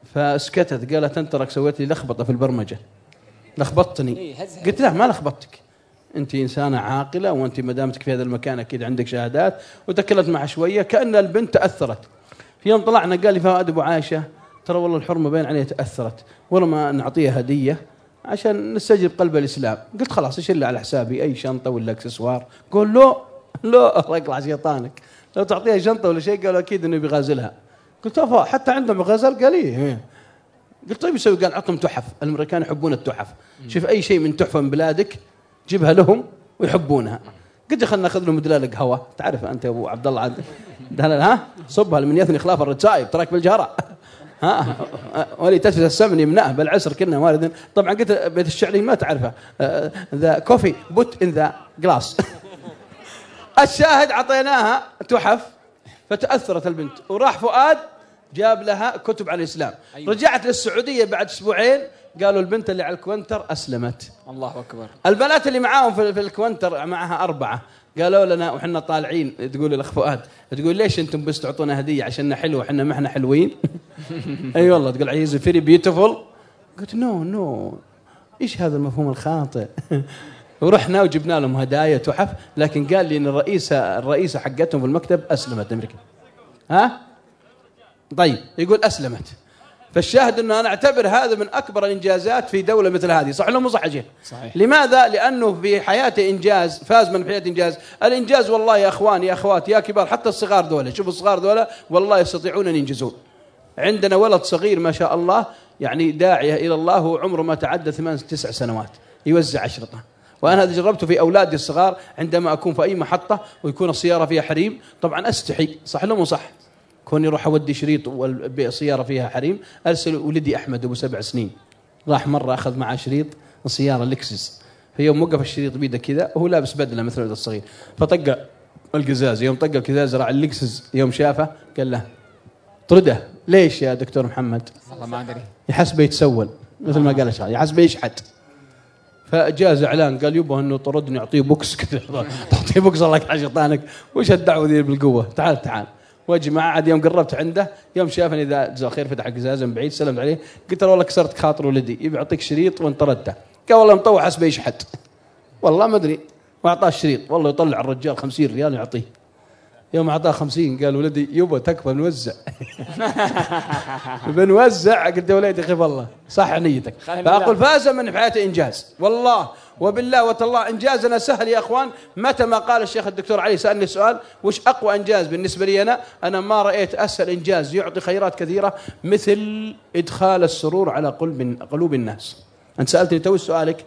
فسكتت قالت أنت راك سويت لي لخبطة في البرمجة، لخبطتني. قلت لا ما لخبطتك، أنت إنسانة عاقلة وأنت مدامتك في هذا المكان أكيد عندك شهادات. وتكلمت معها شوية كأن البنت تأثرت. في يوم طلعنا قال لي فؤاد أبو عائشة ترى والله الحرمة بين عليها تأثرت، ولا ما نعطيها هدية عشان نستجيب قلب الإسلام. قلت خلاص إيش اللي على حسابي أي شنطة ولا إكسسوار؟ قول لا لا الله يقلع شيطانك، لو تعطيها شنطة ولا شيء قالوا أكيد إنه بيغازلها. قلت أفا حتى عندهم غزل؟ قال إيه. قلت طيب يسوي؟ قال عطهم تحف، الأمريكان يحبون التحف، شوف أي شيء من تحفة من بلادك جيبها لهم ويحبونها. قلت خلنا ناخذ لهم دلالق هوا، تعرف انت يا ابو عبد الله عاد دلال ها صبها من يثني خلاف الرجايب تراك بالجهره ها ولي تدفس السمن يمنعه بالعسر كنا واردين. طبعا قلت بيت الشعري ما تعرفه ذا كوفي بوت ان ذا جلاس. الشاهد عطيناها تحف فتأثرت البنت، وراح فؤاد جاب لها كتب عن الإسلام. أيوة. رجعت للسعودية بعد أسبوعين قالوا البنت اللي على الكونتر أسلمت. الله أكبر. البنات اللي معاهم في الكونتر معها أربعة قالوا لنا وحنا طالعين، تقول الأخ فؤاد تقول ليش أنتم بس تعطونا هدية عشاننا حلوة وحنا ما احنا حلوين؟ أي والله تقول عايز فيري بيوتيفول. قلت نو نو إيش هذا المفهوم الخاطئ؟ ورحنا وجبنا لهم هدايا تحف، لكن قال لي إن الرئيسة الرئيسة حقتهم في المكتب أسلمت أمريكا. ها؟ طيب يقول أسلمت. فالشاهد أنه أنا أعتبر هذا من أكبر الإنجازات في دولة مثل هذه. صح ولا مو صح يا شيخ؟ صحيح. لماذا؟ لأنه في حياته إنجاز، فاز من حياته إنجاز. الإنجاز والله يا أخواني يا أخواتي يا كبار، حتى الصغار دولة، شوفوا الصغار دولة والله يستطيعون أن ينجزون. عندنا ولد صغير ما شاء الله يعني داعية إلى الله وعمره ما تعدى ثمان تسع سنوات يوزع أشرطة. وأنا هذا جربته في أولادي الصغار، عندما أكون في أي محطة ويكون السيارة فيها حريم طبعا أستحي، صح ولا مو صح؟ كوني يروح أودي شريط والسيارة فيها حريم، أرسل ولدي أحمد أبو سبع سنين راح مرة أخذ معه شريط السيارة لكسس، في يوم وقف الشريط بيده كذا وهو لابس بدلة مثل الولد الصغير، فطق القزاز، يوم طق القزاز راح اللكسس، يوم شافه قال له طرده. ليش يا دكتور محمد؟ والله ما أدري، يحسبه يتسول مثل ما قال الشيخ، يحسبه يشحت. فجاز إعلان قال يبغى إنه طردني أعطيه بوكس كذا، تعطيه بوكس الله يحفظ شيطانك، وش الدعوة ذي بالقوة؟ تعال تعال. واجمع عاد يوم قربت عنده، يوم شافني ذا جزاه خير فتح القزاز من بعيد سلمت عليه قلت له والله كسرت خاطر ولدي يبي يعطيك شريط وانطردته. قال والله مطوع حسبه يشحت والله ما ادري، واعطاه الشريط والله يطلع الرجال خمسين ريال يعطيه. يوم اعطاه خمسين قال ولدي يبا تكفى نوزع. بنوزع. قلت وليدي خف الله صح نيتك. فاقول فاز من في حياته انجاز والله وبالله وتالله. انجازنا سهل يا اخوان. متى ما قال الشيخ الدكتور علي سالني سؤال وش اقوى انجاز بالنسبه لي انا انا ما رايت اسهل انجاز يعطي خيرات كثيره مثل ادخال السرور على قلوب قلوب الناس. انت سالتني تو سؤالك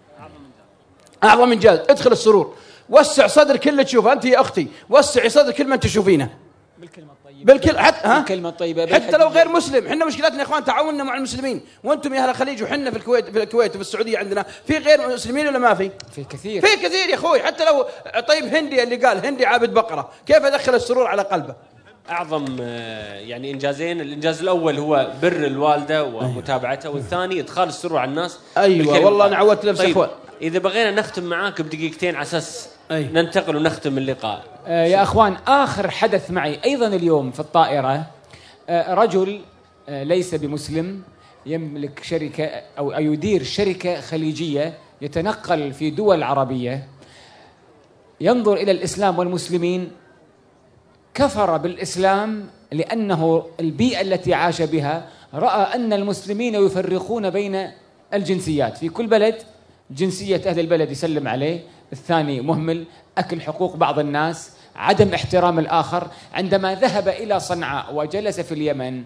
اعظم انجاز ادخل السرور، وسع صدر كل تشوفه انت يا اختي، وسعي صدر كل من تشوفينه بالكلمه الطيبه بالكل حتى ها بالكلمه الطيبه حتى لو غير مسلم. احنا مشكلتنا يا اخوان تعاوننا مع المسلمين، وانتم يا اهل الخليج وحنا في الكويت في الكويت وفي السعوديه عندنا في غير مسلمين ولا ما في؟ في كثير في كثير يا اخوي. حتى لو طيب هندي اللي قال هندي عابد بقره كيف ادخل السرور على قلبه؟ اعظم يعني انجازين، الانجاز الاول هو بر الوالده ومتابعتها، والثاني ادخال السرور على الناس. ايوه والله انا عودت نفسي. طيب اخوان اذا بغينا نختم معاك بدقيقتين على اساس أي. ننتقل ونختم اللقاء. آه يا أخوان آخر حدث معي أيضا اليوم في الطائرة، آه رجل آه ليس بمسلم يملك شركة أو يدير شركة خليجية يتنقل في دول عربية، ينظر إلى الإسلام والمسلمين، كفر بالإسلام لأنه البيئة التي عاش بها رأى أن المسلمين يفرقون بين الجنسيات، في كل بلد جنسية أهل البلد يسلم عليه، الثاني مهمل، أكل حقوق بعض الناس، عدم احترام الآخر. عندما ذهب إلى صنعاء وجلس في اليمن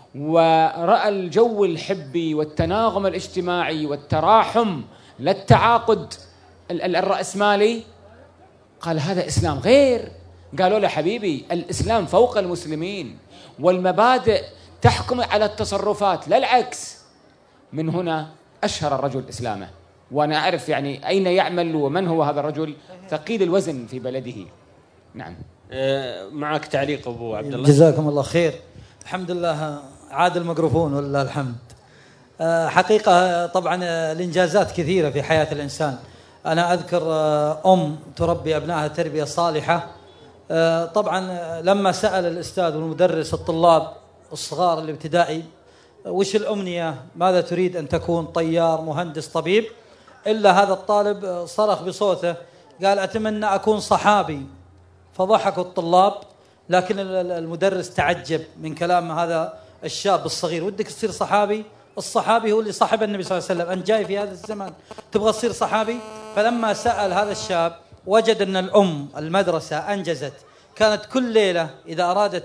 ورأى الجو الحبي والتناغم الاجتماعي والتراحم لا التعاقد الرأسمالي، قال هذا إسلام غير. قالوا له حبيبي الإسلام فوق المسلمين والمبادئ تحكم على التصرفات لا العكس. من هنا أشهر الرجل إسلامه، وأنا أعرف يعني أين يعمل ومن هو هذا الرجل، ثقيل الوزن في بلده. نعم. أه معك تعليق أبو عبد الله؟ جزاكم الله خير. الحمد لله عاد الميكروفون ولله الحمد. أه حقيقة طبعا الإنجازات كثيرة في حياة الإنسان. أنا أذكر أم تربي أبنائها تربية صالحة. أه طبعا لما سأل الأستاذ والمدرس الطلاب الصغار الابتدائي وش الأمنية، ماذا تريد أن تكون؟ طيار، مهندس، طبيب، إلا هذا الطالب صرخ بصوته قال أتمنى أكون صحابي. فضحكوا الطلاب، لكن المدرس تعجب من كلام هذا الشاب الصغير. ودك تصير صحابي؟ الصحابي هو اللي صاحب النبي صلى الله عليه وسلم، أنت جاي في هذا الزمان تبغى تصير صحابي؟ فلما سأل هذا الشاب وجد أن الأم المدرسة أنجزت، كانت كل ليلة إذا أرادت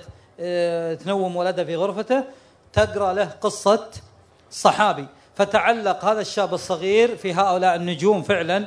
تنوم ولدها في غرفته تقرأ له قصة صحابي. فتعلق هذا الشاب الصغير في هؤلاء النجوم فعلا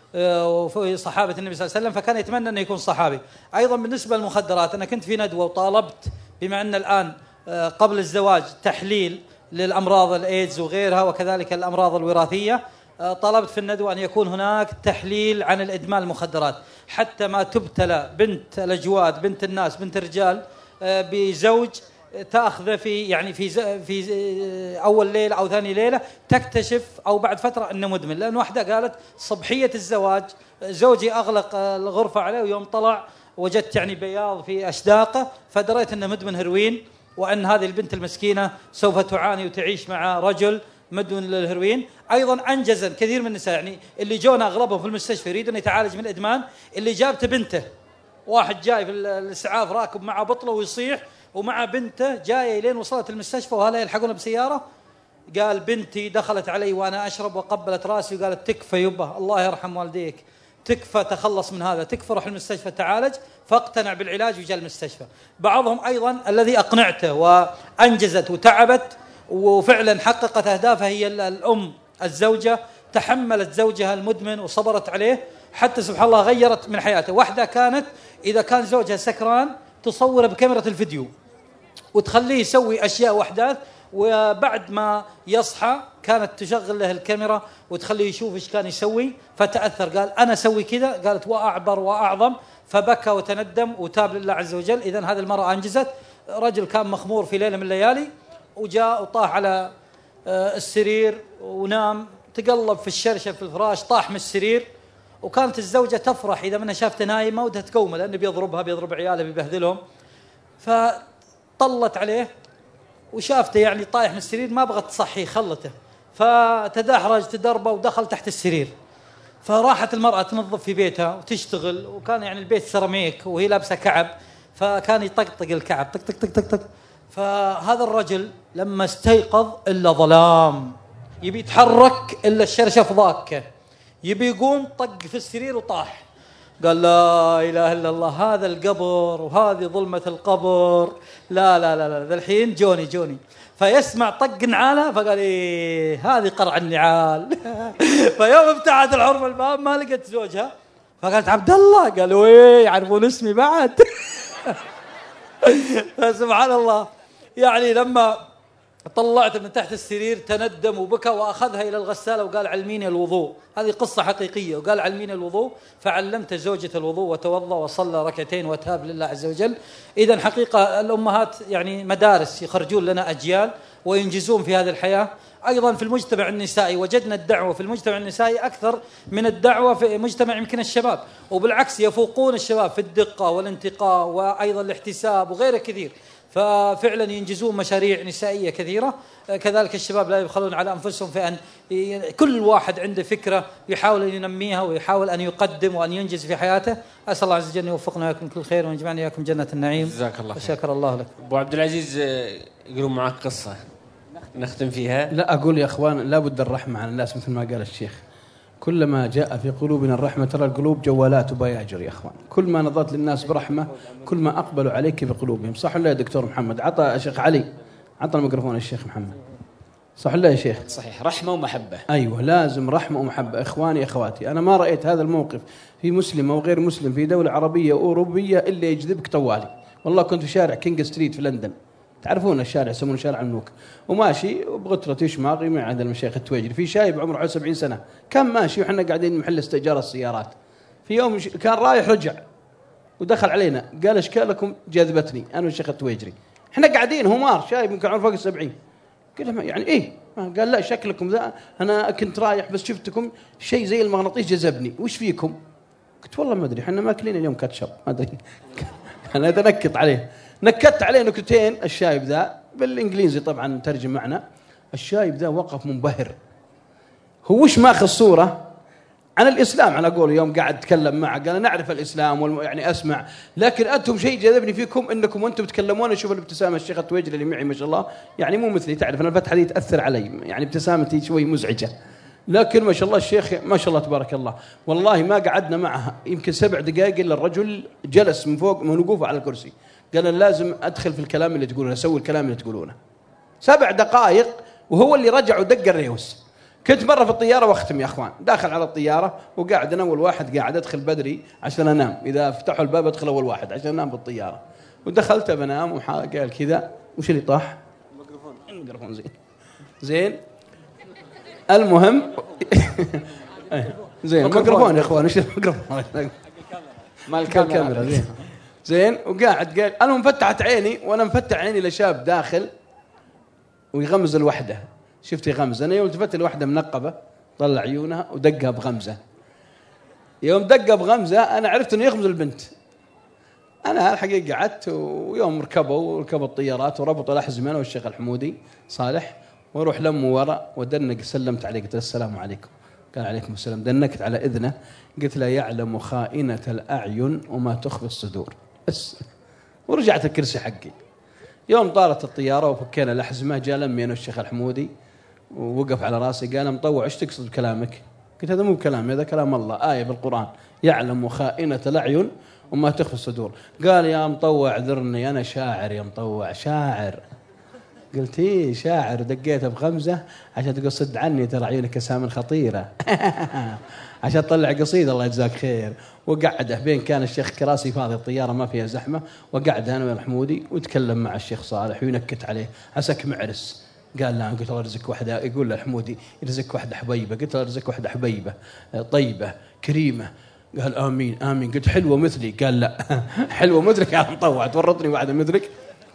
وفي صحابة النبي صلى الله عليه وسلم، فكان يتمنى أن يكون صحابي. أيضا بالنسبة للمخدرات، أنا كنت في ندوة وطالبت بما أن الآن قبل الزواج تحليل للأمراض الإيدز وغيرها وكذلك الأمراض الوراثية، طلبت في الندوة أن يكون هناك تحليل عن الإدمان المخدرات حتى ما تبتلى بنت الأجواد، بنت الناس، بنت الرجال بزوج تأخذه في يعني في في أول ليلة أو ثاني ليلة تكتشف أو بعد فترة أنه مدمن. لأن واحدة قالت صبحية الزواج زوجي أغلق الغرفة عليه ويوم طلع وجدت يعني بياض في أشداقه، فدريت أنه مدمن هيروين، وأن هذه البنت المسكينة سوف تعاني وتعيش مع رجل مدمن للهيروين. أيضا أنجز كثير من النساء يعني اللي جونا أغلبهم في المستشفى يريدون يتعالج من الإدمان، اللي جابته بنته، واحد جاي في الإسعاف راكب مع بطله ويصيح ومع بنته جاية لين وصلت المستشفى وهلا يلحقون بسيارة، قال بنتي دخلت علي وأنا أشرب وقبلت راسي وقالت تكفى يبه الله يرحم والديك، تكفى تخلص من هذا، تكفى روح المستشفى تعالج، فاقتنع بالعلاج وجاء المستشفى. بعضهم أيضا الذي أقنعته وأنجزت وتعبت وفعلا حققت أهدافها هي الأم الزوجة، تحملت زوجها المدمن وصبرت عليه حتى سبحان الله غيرت من حياته. واحدة كانت إذا كان زوجها سكران تصوره بكاميرا الفيديو وتخليه يسوي أشياء وأحداث، وبعد ما يصحى كانت تشغل له الكاميرا وتخليه يشوف إيش كان يسوي، فتأثر قال أنا أسوي كذا، قالت وأعبر وأعظم، فبكى وتندم وتاب لله عز وجل. إذن هذه المرأة أنجزت. رجل كان مخمور في ليلة من الليالي وجاء وطاح على السرير ونام، تقلب في الشرشة في الفراش طاح من السرير، وكانت الزوجة تفرح إذا منها شافته نايمة ودها تقومه لأنه بيضربها بيضرب عياله بيبهذلهم، فطلت عليه وشافته يعني طايح من السرير ما بغت تصحي خلته، فتدحرج تدربه ودخل تحت السرير. فراحت المرأة تنظف في بيتها وتشتغل، وكان يعني البيت سيراميك وهي لابسة كعب، فكان يطقطق الكعب طق طق طق طق. فهذا الرجل لما استيقظ إلا ظلام، يبي يتحرك إلا الشرشف ضاكه، يبي يقوم طق في السرير وطاح. قال لا إله إلا الله، هذا القبر وهذه ظلمة القبر، لا لا لا لا ذا الحين جوني جوني. فيسمع طق نعاله فقال إيه هذه قرع النعال. فيوم ابتعد العرف الباب ما لقت زوجها، فقالت عبد الله، قالوا إيه يعرفون اسمي بعد. فسبحان الله يعني لما طلعت من تحت السرير تندم وبكى وأخذها إلى الغسالة وقال علميني الوضوء. هذه قصة حقيقية، وقال علميني الوضوء، فعلمت زوجة الوضوء وتوضأ وصلى ركعتين وتاب لله عز وجل. إذن حقيقة الأمهات يعني مدارس يخرجون لنا أجيال وينجزون في هذه الحياة. أيضا في المجتمع النسائي وجدنا الدعوة في المجتمع النسائي أكثر من الدعوة في مجتمع يمكن الشباب، وبالعكس يفوقون الشباب في الدقة والانتقاء وأيضا الاحتساب وغيره كثير، ففعلا ينجزون مشاريع نسائية كثيرة. كذلك الشباب لا يبخلون على أنفسهم في أن كل واحد عنده فكرة يحاول أن ينميها ويحاول أن يقدم وأن ينجز في حياته. أسأل الله عز وجل أن يوفقنا وياكم كل خير ويجمعنا إياكم جنة النعيم. جزاك الله خير. وشكر الله لك. أبو عبد العزيز يقولون معك قصة نختم فيها. لا أقول يا أخوان لا بد الرحمة على الناس مثل ما قال الشيخ، كلما جاء في قلوبنا الرحمة ترى القلوب جوالات وبياجر يا أخوان، كل ما نظرت للناس برحمة كل ما أقبلوا عليك بقلوبهم. صح ولا يا دكتور محمد؟ عطى الشيخ علي، عطى الميكروفون الشيخ محمد. صح ولا يا شيخ؟ صحيح، رحمة ومحبة. أيوة لازم رحمة ومحبة. إخواني أخواتي، أنا ما رأيت هذا الموقف في مسلم أو غير مسلم في دولة عربية أوروبية إلا يجذبك طوالي. والله كنت في شارع كينج ستريت في لندن، تعرفون الشارع يسمونه شارع الملوك، وماشي وبغترة يشماغي مع عند المشايخ التويجري، في شايب عمره حوالي سبعين سنة كان ماشي وحنا قاعدين محل استئجار السيارات. في يوم كان رايح رجع ودخل علينا قال اشكالكم جذبتني انا والشيخ التويجري، احنا قاعدين همار شايب يمكن عمره فوق السبعين. قلت له يعني ايه؟ قال لا شكلكم ذا، انا كنت رايح بس شفتكم شيء زي المغناطيس جذبني، وش فيكم؟ قلت والله ما ادري، احنا ماكلين اليوم كاتشب ما ادري. انا اتنكت عليه، نكت عليه نكتين. الشايب ذا بالانجليزي طبعا ترجم معنا، الشايب ذا وقف منبهر، هو وش ماخذ صوره عن الاسلام على قول يوم قاعد اتكلم معه، قال نعرف الاسلام والم... يعني اسمع، لكن انتم شيء جذبني فيكم انكم وانتم تتكلمون اشوف الابتسامه الشيخ التويجري اللي معي ما شاء الله يعني مو مثلي، تعرف انا الفتحه دي تاثر علي، يعني ابتسامتي شوي مزعجه، لكن ما شاء الله الشيخ ما شاء الله تبارك الله. والله ما قعدنا معه يمكن سبع دقائق الا الرجل جلس من فوق من وقوفه على الكرسي قال لازم ادخل في الكلام اللي تقولونه، اسوي الكلام اللي تقولونه. سبع دقائق وهو اللي رجع ودق الريوس. كنت مرة في الطيارة واختم يا اخوان، داخل على الطيارة وقاعد انا اول واحد قاعد ادخل بدري عشان انام، اذا فتحوا الباب ادخل اول واحد عشان انام بالطيارة، ودخلت بنام وقال كذا وش اللي طاح؟ الميكروفون. الميكروفون زين زين المهم زين الميكروفون يا اخوان، ايش الميكروفون؟ ما الكاميرا زين. زين. وقاعد قال انا مفتحت عيني وانا مفتح عيني لشاب داخل ويغمز الوحده. شفت يغمز، انا يوم التفت الوحده منقبه طلع عيونها ودقها بغمزه. يوم دقها بغمزه انا عرفت انه يغمز البنت. انا الحقيقه قعدت، ويوم ركبوا وركبوا الطيارات وربطوا الاحزمه انا والشيخ الحمودي صالح، واروح لمه ورا ودنق. سلمت عليه قلت له السلام عليكم، قال عليكم السلام. دنكت على اذنه قلت له يعلم خائنة الاعين وما تخفي الصدور بس. ورجعت الكرسي حقي. يوم طارت الطياره وفكينا الاحزمه جاء لمي انا والشيخ الحمودي ووقف على راسي قال مطوع ايش تقصد بكلامك؟ قلت هذا مو كلامي، هذا كلام الله، آية بالقرآن يعلم خائنة الأعين وما تخفي الصدور. قال يا مطوع اعذرني أنا شاعر يا مطوع شاعر. قلت ايه شاعر؟ دقيته بخمسة عشان تقول صد عني ترى عيونك أسامن خطيرة عشان تطلع قصيدة الله يجزاك خير. وقعده بين كان الشيخ كراسي فاضي الطيارة ما فيها زحمة، وقعد أنا والحمودي وتكلم مع الشيخ صالح وينكت عليه عساك معرس. قال لا. قلت الله يرزقك واحدة، يقول له الحمودي يرزقك واحدة حبيبة. قلت له يرزقك واحدة حبيبة طيبة كريمة. قال آمين آمين. قلت حلوة مثلي؟ قال لا حلوة مثلك يا مطوع تورطني واحدة مثلك.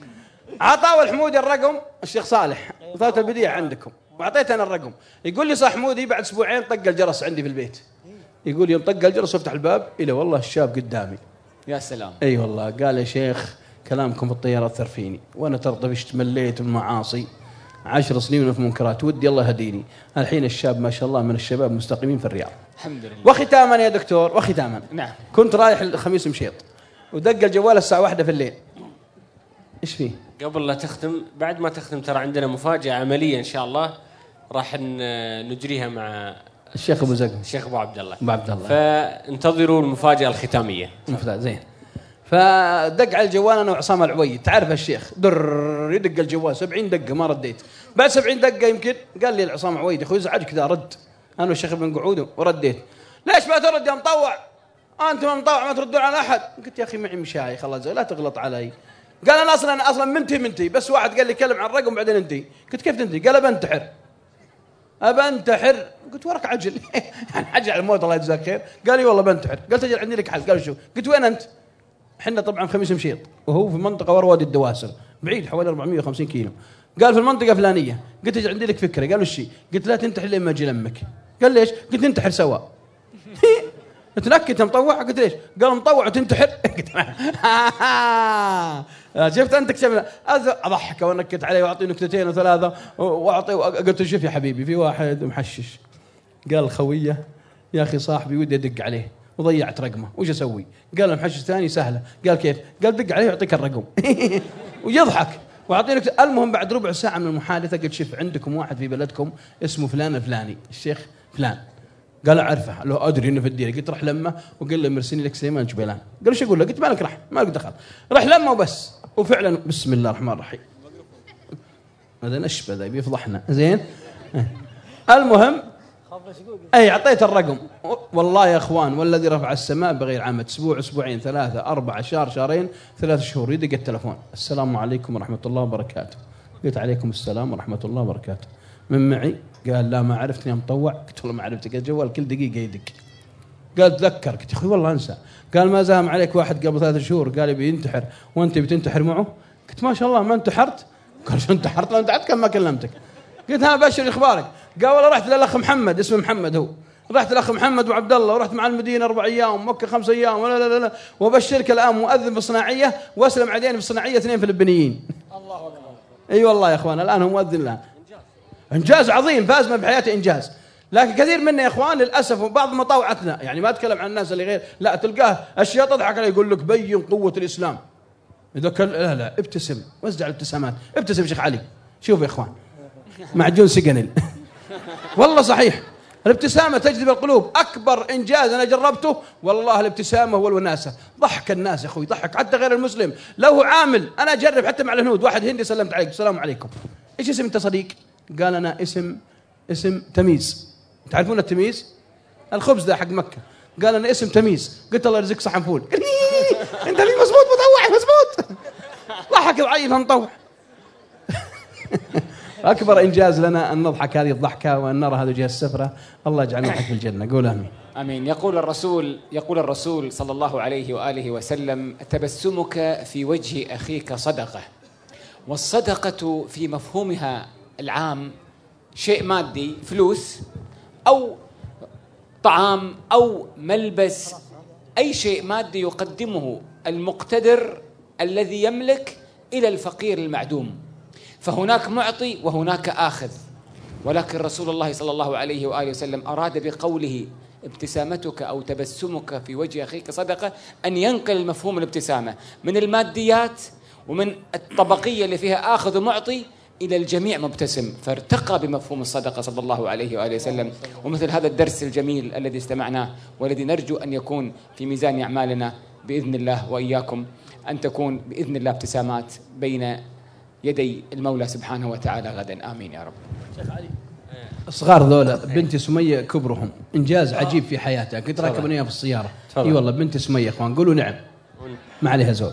عطاوا الحمودي الرقم الشيخ صالح وثالث البديع عندكم، وأعطيت أنا الرقم. يقول لي صاح حمودي بعد أسبوعين طق الجرس عندي في البيت. يقول يوم طق الجرس وافتح الباب إلى والله الشاب قدامي. يا سلام. أي أيوة والله. قال يا شيخ كلامكم في الطيارة أثر فيني، وأنا ترى طفشت مليت المعاصي عشر سنين في منكرات، ودي الله يهديني. الحين الشاب ما شاء الله من الشباب مستقيمين في الرياض الحمد لله. وختاما يا دكتور وختاما، نعم، كنت رايح الخميس مشيط ودق الجوال الساعة واحدة في الليل. إيش فيه؟ قبل لا تختم، بعد ما تختم ترى عندنا مفاجأة عملية إن شاء الله راح نجريها مع الشيخ أبو زقم الشيخ أبو عبد الله أبو عبد الله. فانتظروا المفاجأة الختامية. مفاجأة زين. فدق على الجوال أنا وعصام العويد، تعرف الشيخ در يدق الجوال سبعين دقة ما رديت. بعد سبعين دقة يمكن قال لي العصام عويد أخوي ازعجك ذا رد. أنا والشيخ بن قعود ورديت. ليش ما ترد يا مطوع؟ أنت ما مطوع ما تردون على أحد. قلت يا أخي معي مشايخ الله لا تغلط علي. قال أنا أصلا أنا أصلا منتي منتي بس واحد قال لي كلم عن الرقم بعدين انتي. قلت كيف تنتي؟ قال أبنتحر أبنتحر. قلت ورك عجل يعني عجل على الموت الله يجزاك خير. قال لي والله بنتحر. قلت أجل عندي لك حل. قال شو؟ قلت وين أنت؟ حنا طبعا خميس مشيط وهو في منطقة ورا وادي الدواسر بعيد حوالي أربعمائة وخمسين كيلو. قال في المنطقة فلانية. قلت أجل عندي لك فكرة. قال وش؟ قلت لا تنتحر لين ما أجي لمك. قال ليش؟ قلت ننتحر سوا. تنكت مطوع. قلت ليش؟ قال مطوع وتنتحر. شفت انت كشف اضحك ونكت عليه واعطيه نكتتين وثلاثه واعطيه. قلت شوف يا حبيبي في واحد محشش. قال خويه يا اخي صاحبي ودي ادق عليه وضيعت رقمه وش اسوي؟ قال محشش ثاني سهله. قال كيف؟ قال دق عليه ويعطيك الرقم ويضحك واعطيه نكته. المهم بعد ربع ساعه من المحادثه قلت شوف عندكم واحد في بلدكم اسمه فلان الفلاني الشيش فلان. قال اعرفه. لو ادري انه في الديره. قلت رح لمه وقال له مرسلني لك سليمان جبيلان. قال ايش اقول له؟ قلت مالك رح ما لك دخل. رح لمه وبس. وفعلا بسم الله الرحمن الرحيم هذا نشبه ذا بيفضحنا زين. المهم اي اعطيت الرقم. والله يا اخوان والذي رفع السماء بغير عمد اسبوع اسبوعين ثلاثه اربعه شهر شهرين ثلاث شهور يدق التلفون السلام عليكم ورحمه الله وبركاته. قلت عليكم السلام ورحمه الله وبركاته. من معي؟ قال لا ما عرفتني يا مطوع. قلت والله ما عرفتك. الجوال كل دقيقه يدق. قال تذكر. قلت يا اخوي والله انسى. قال ما زاهم عليك واحد قبل ثلاث شهور قال بينتحر وانت بتنتحر معه. قلت ما شاء الله ما انتحرت. قال شو انتحرت؟ لو انتحرت كم ما كلمتك. قلت ها بشر اخبارك. قال والله رحت للاخ محمد اسمه محمد هو. رحت للاخ محمد وعبد الله ورحت مع المدينه اربع ايام مكه خمس ايام ولا لا لا لا وبشرك الان مؤذن في الصناعيه واسلم عدين في الصناعيه اثنين فلبينيين. الله اكبر. اي والله يا اخوان الان هو مؤذن الان. انجاز عظيم فاز ما بحياته انجاز. لكن كثير منا يا اخوان للاسف وبعض مطاوعتنا يعني ما اتكلم عن الناس اللي غير لا تلقاه اشياء تضحك عليه يقول لك بين قوه الاسلام. اذا كان لا لا ابتسم وزع الابتسامات. ابتسم شيخ علي. شوف يا اخوان معجون سجنل والله صحيح الابتسامه تجذب القلوب. اكبر انجاز انا جربته والله الابتسامه والوناسه. ضحك الناس يا اخوي ضحك حتى غير المسلم لو هو عامل. انا اجرب حتى مع الهنود واحد هندي سلمت عليك السلام عليكم ايش اسم انت صديق؟ قال انا اسم اسم تميز. تعرفون التميز الخبز ذا حق مكه. قال انا اسم تميز. قلت الله يرزقك صحن فول. قال انت لي مزبوط مطوع مزبوط. ضحك ضعيف مطوع أكبر إنجاز لنا أن نضحك هذه الضحكة وأن نرى هذه الوجه السفرة. الله يجعلنا نضحك في الجنة. قول آمين. آمين. يقول الرسول يقول الرسول صلى الله عليه وآله وسلم: تبسمك في وجه أخيك صدقة. والصدقة في مفهومها العام شيء مادي، فلوس أو طعام أو ملبس، أي شيء مادي يقدمه المقتدر الذي يملك إلى الفقير المعدوم. فهناك معطي وهناك آخذ. ولكن رسول الله صلى الله عليه وآله وسلم أراد بقوله ابتسامتك أو تبسمك في وجه أخيك صدقة أن ينقل مفهوم الابتسامة من الماديات ومن الطبقية اللي فيها آخذ ومعطي إلى الجميع مبتسم، فارتقى بمفهوم الصدقة صلى الله عليه وآله وسلم. ومثل هذا الدرس الجميل الذي استمعناه والذي نرجو أن يكون في ميزان أعمالنا بإذن الله وإياكم، أن تكون بإذن الله ابتسامات بين يدي المولى سبحانه وتعالى غدا. آمين يا رب. الصغار ذولا بنتي سمية كبرهم إنجاز عجيب في حياتها. كنت راكب أنا في السيارة، اي والله بنتي سمية اخوان، قولوا نعم، ما عليها زود.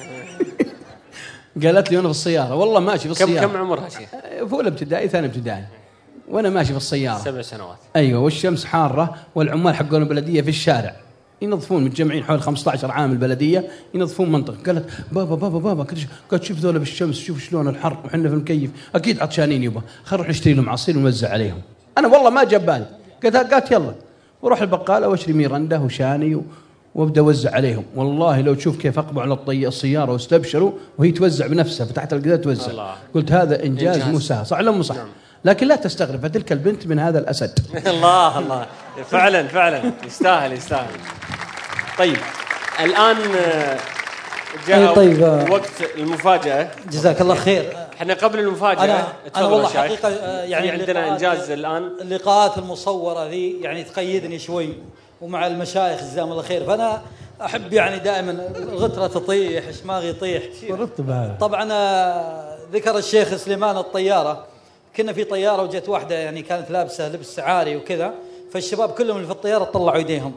قالت لي وانا في السيارة، والله ماشي في السيارة. كم كم عمرها شيخ؟ في اولى ابتدائي ثاني ابتدائي، وانا ماشي في السيارة. سبع سنوات. ايوه، والشمس حارة والعمال حقون البلدية في الشارع ينظفون، متجمعين حوالي خمسة عشر عام البلدية ينظفون منطقة. قالت بابا بابا بابا، قالت شوف ذولا بالشمس، شوف شلون الحر وحنا في المكيف، اكيد عطشانين يبا، خل نروح نشتري لهم عصير ونوزع عليهم. انا والله ما جاب بالي، قالت قالت يلا وروح البقالة واشتري ميرندا وشاني و... وابدا اوزع عليهم. والله لو تشوف كيف اقبعوا على الطي السياره واستبشروا وهي توزع بنفسها، فتحت القذاة توزع. الله. قلت هذا انجاز, إنجاز. مو سهل، صح ولا مو صح؟ نعم. لكن لا تستغرب، فتلك البنت من هذا الاسد. الله الله، فعلا فعلا يستاهل يستاهل. طيب الان جاء طيب. وقت المفاجاه. جزاك الله خير. احنا قبل المفاجاه انا, أنا والله حقيقه يعني عندنا انجاز الان. اللقاءات المصوره ذي يعني تقيدني شوي، ومع المشايخ جزاهم الله خير، فانا احب يعني دائما الغتره تطيح، شماغي يطيح. طبعا ذكر الشيخ سليمان الطياره، كنا في طياره وجت واحده يعني كانت لابسه لبس عاري وكذا، فالشباب كلهم اللي في الطياره طلعوا يديهم.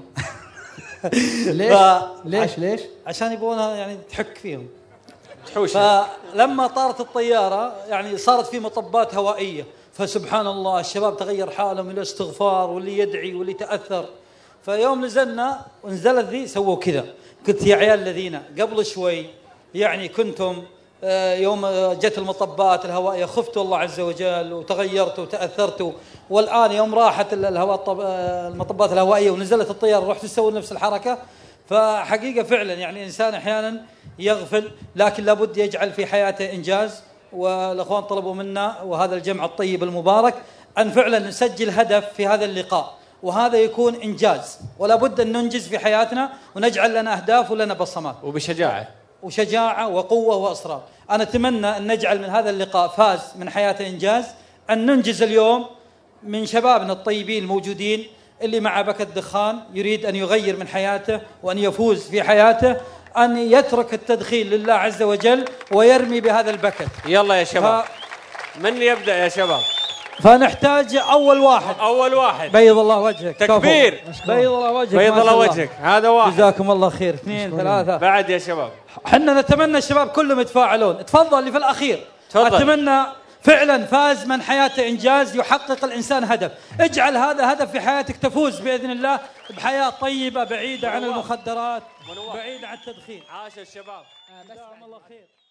ليش؟ ليش ليش؟ عشان يبغونها يعني تحك فيهم تحوش. فلما طارت الطياره يعني صارت في مطبات هوائيه، فسبحان الله الشباب تغير حالهم الى استغفار، واللي يدعي واللي تاثر. فيوم نزلنا ونزلت ذي سووا كذا، قلت يا عيال الذين قبل شوي يعني كنتم يوم جت المطبات الهوائية خفتوا الله عز وجل وتغيرتوا وتأثرتوا، والآن يوم راحت الهواء المطبات الهوائية ونزلت الطيارة رحت تسوي نفس الحركة. فحقيقة فعلا يعني الإنسان أحيانا يغفل، لكن لابد يجعل في حياته إنجاز. والأخوان طلبوا منا وهذا الجمع الطيب المبارك أن فعلا نسجل هدف في هذا اللقاء، وهذا يكون إنجاز، ولا بد أن ننجز في حياتنا ونجعل لنا أهداف ولنا بصمات، وبشجاعة وشجاعة وقوة وأصرار. أنا أتمنى أن نجعل من هذا اللقاء فاز من حياته إنجاز، أن ننجز اليوم من شبابنا الطيبين الموجودين اللي مع بكت دخان يريد أن يغير من حياته وأن يفوز في حياته، أن يترك التدخين لله عز وجل ويرمي بهذا البكت. يلا يا شباب، ف... من يبدأ يا شباب؟ فنحتاج أول واحد. أول واحد. بيض الله وجهك. تكبير. بيض الله وجهك. بيض الله وجهك. هذا واحد. جزاكم الله خير. اثنين ثلاثة. بعد يا شباب. حنا نتمنى الشباب كلهم يتفاعلون. تفضل اللي في الأخير. تفضل. أتمنى فعلا فاز من حياته إنجاز يحقق الإنسان هدف. اجعل هذا هدف في حياتك، تفوز بإذن الله بحياة طيبة بعيدة عن المخدرات، بعيدة عن التدخين. عاش الشباب. جزاهم الله خير.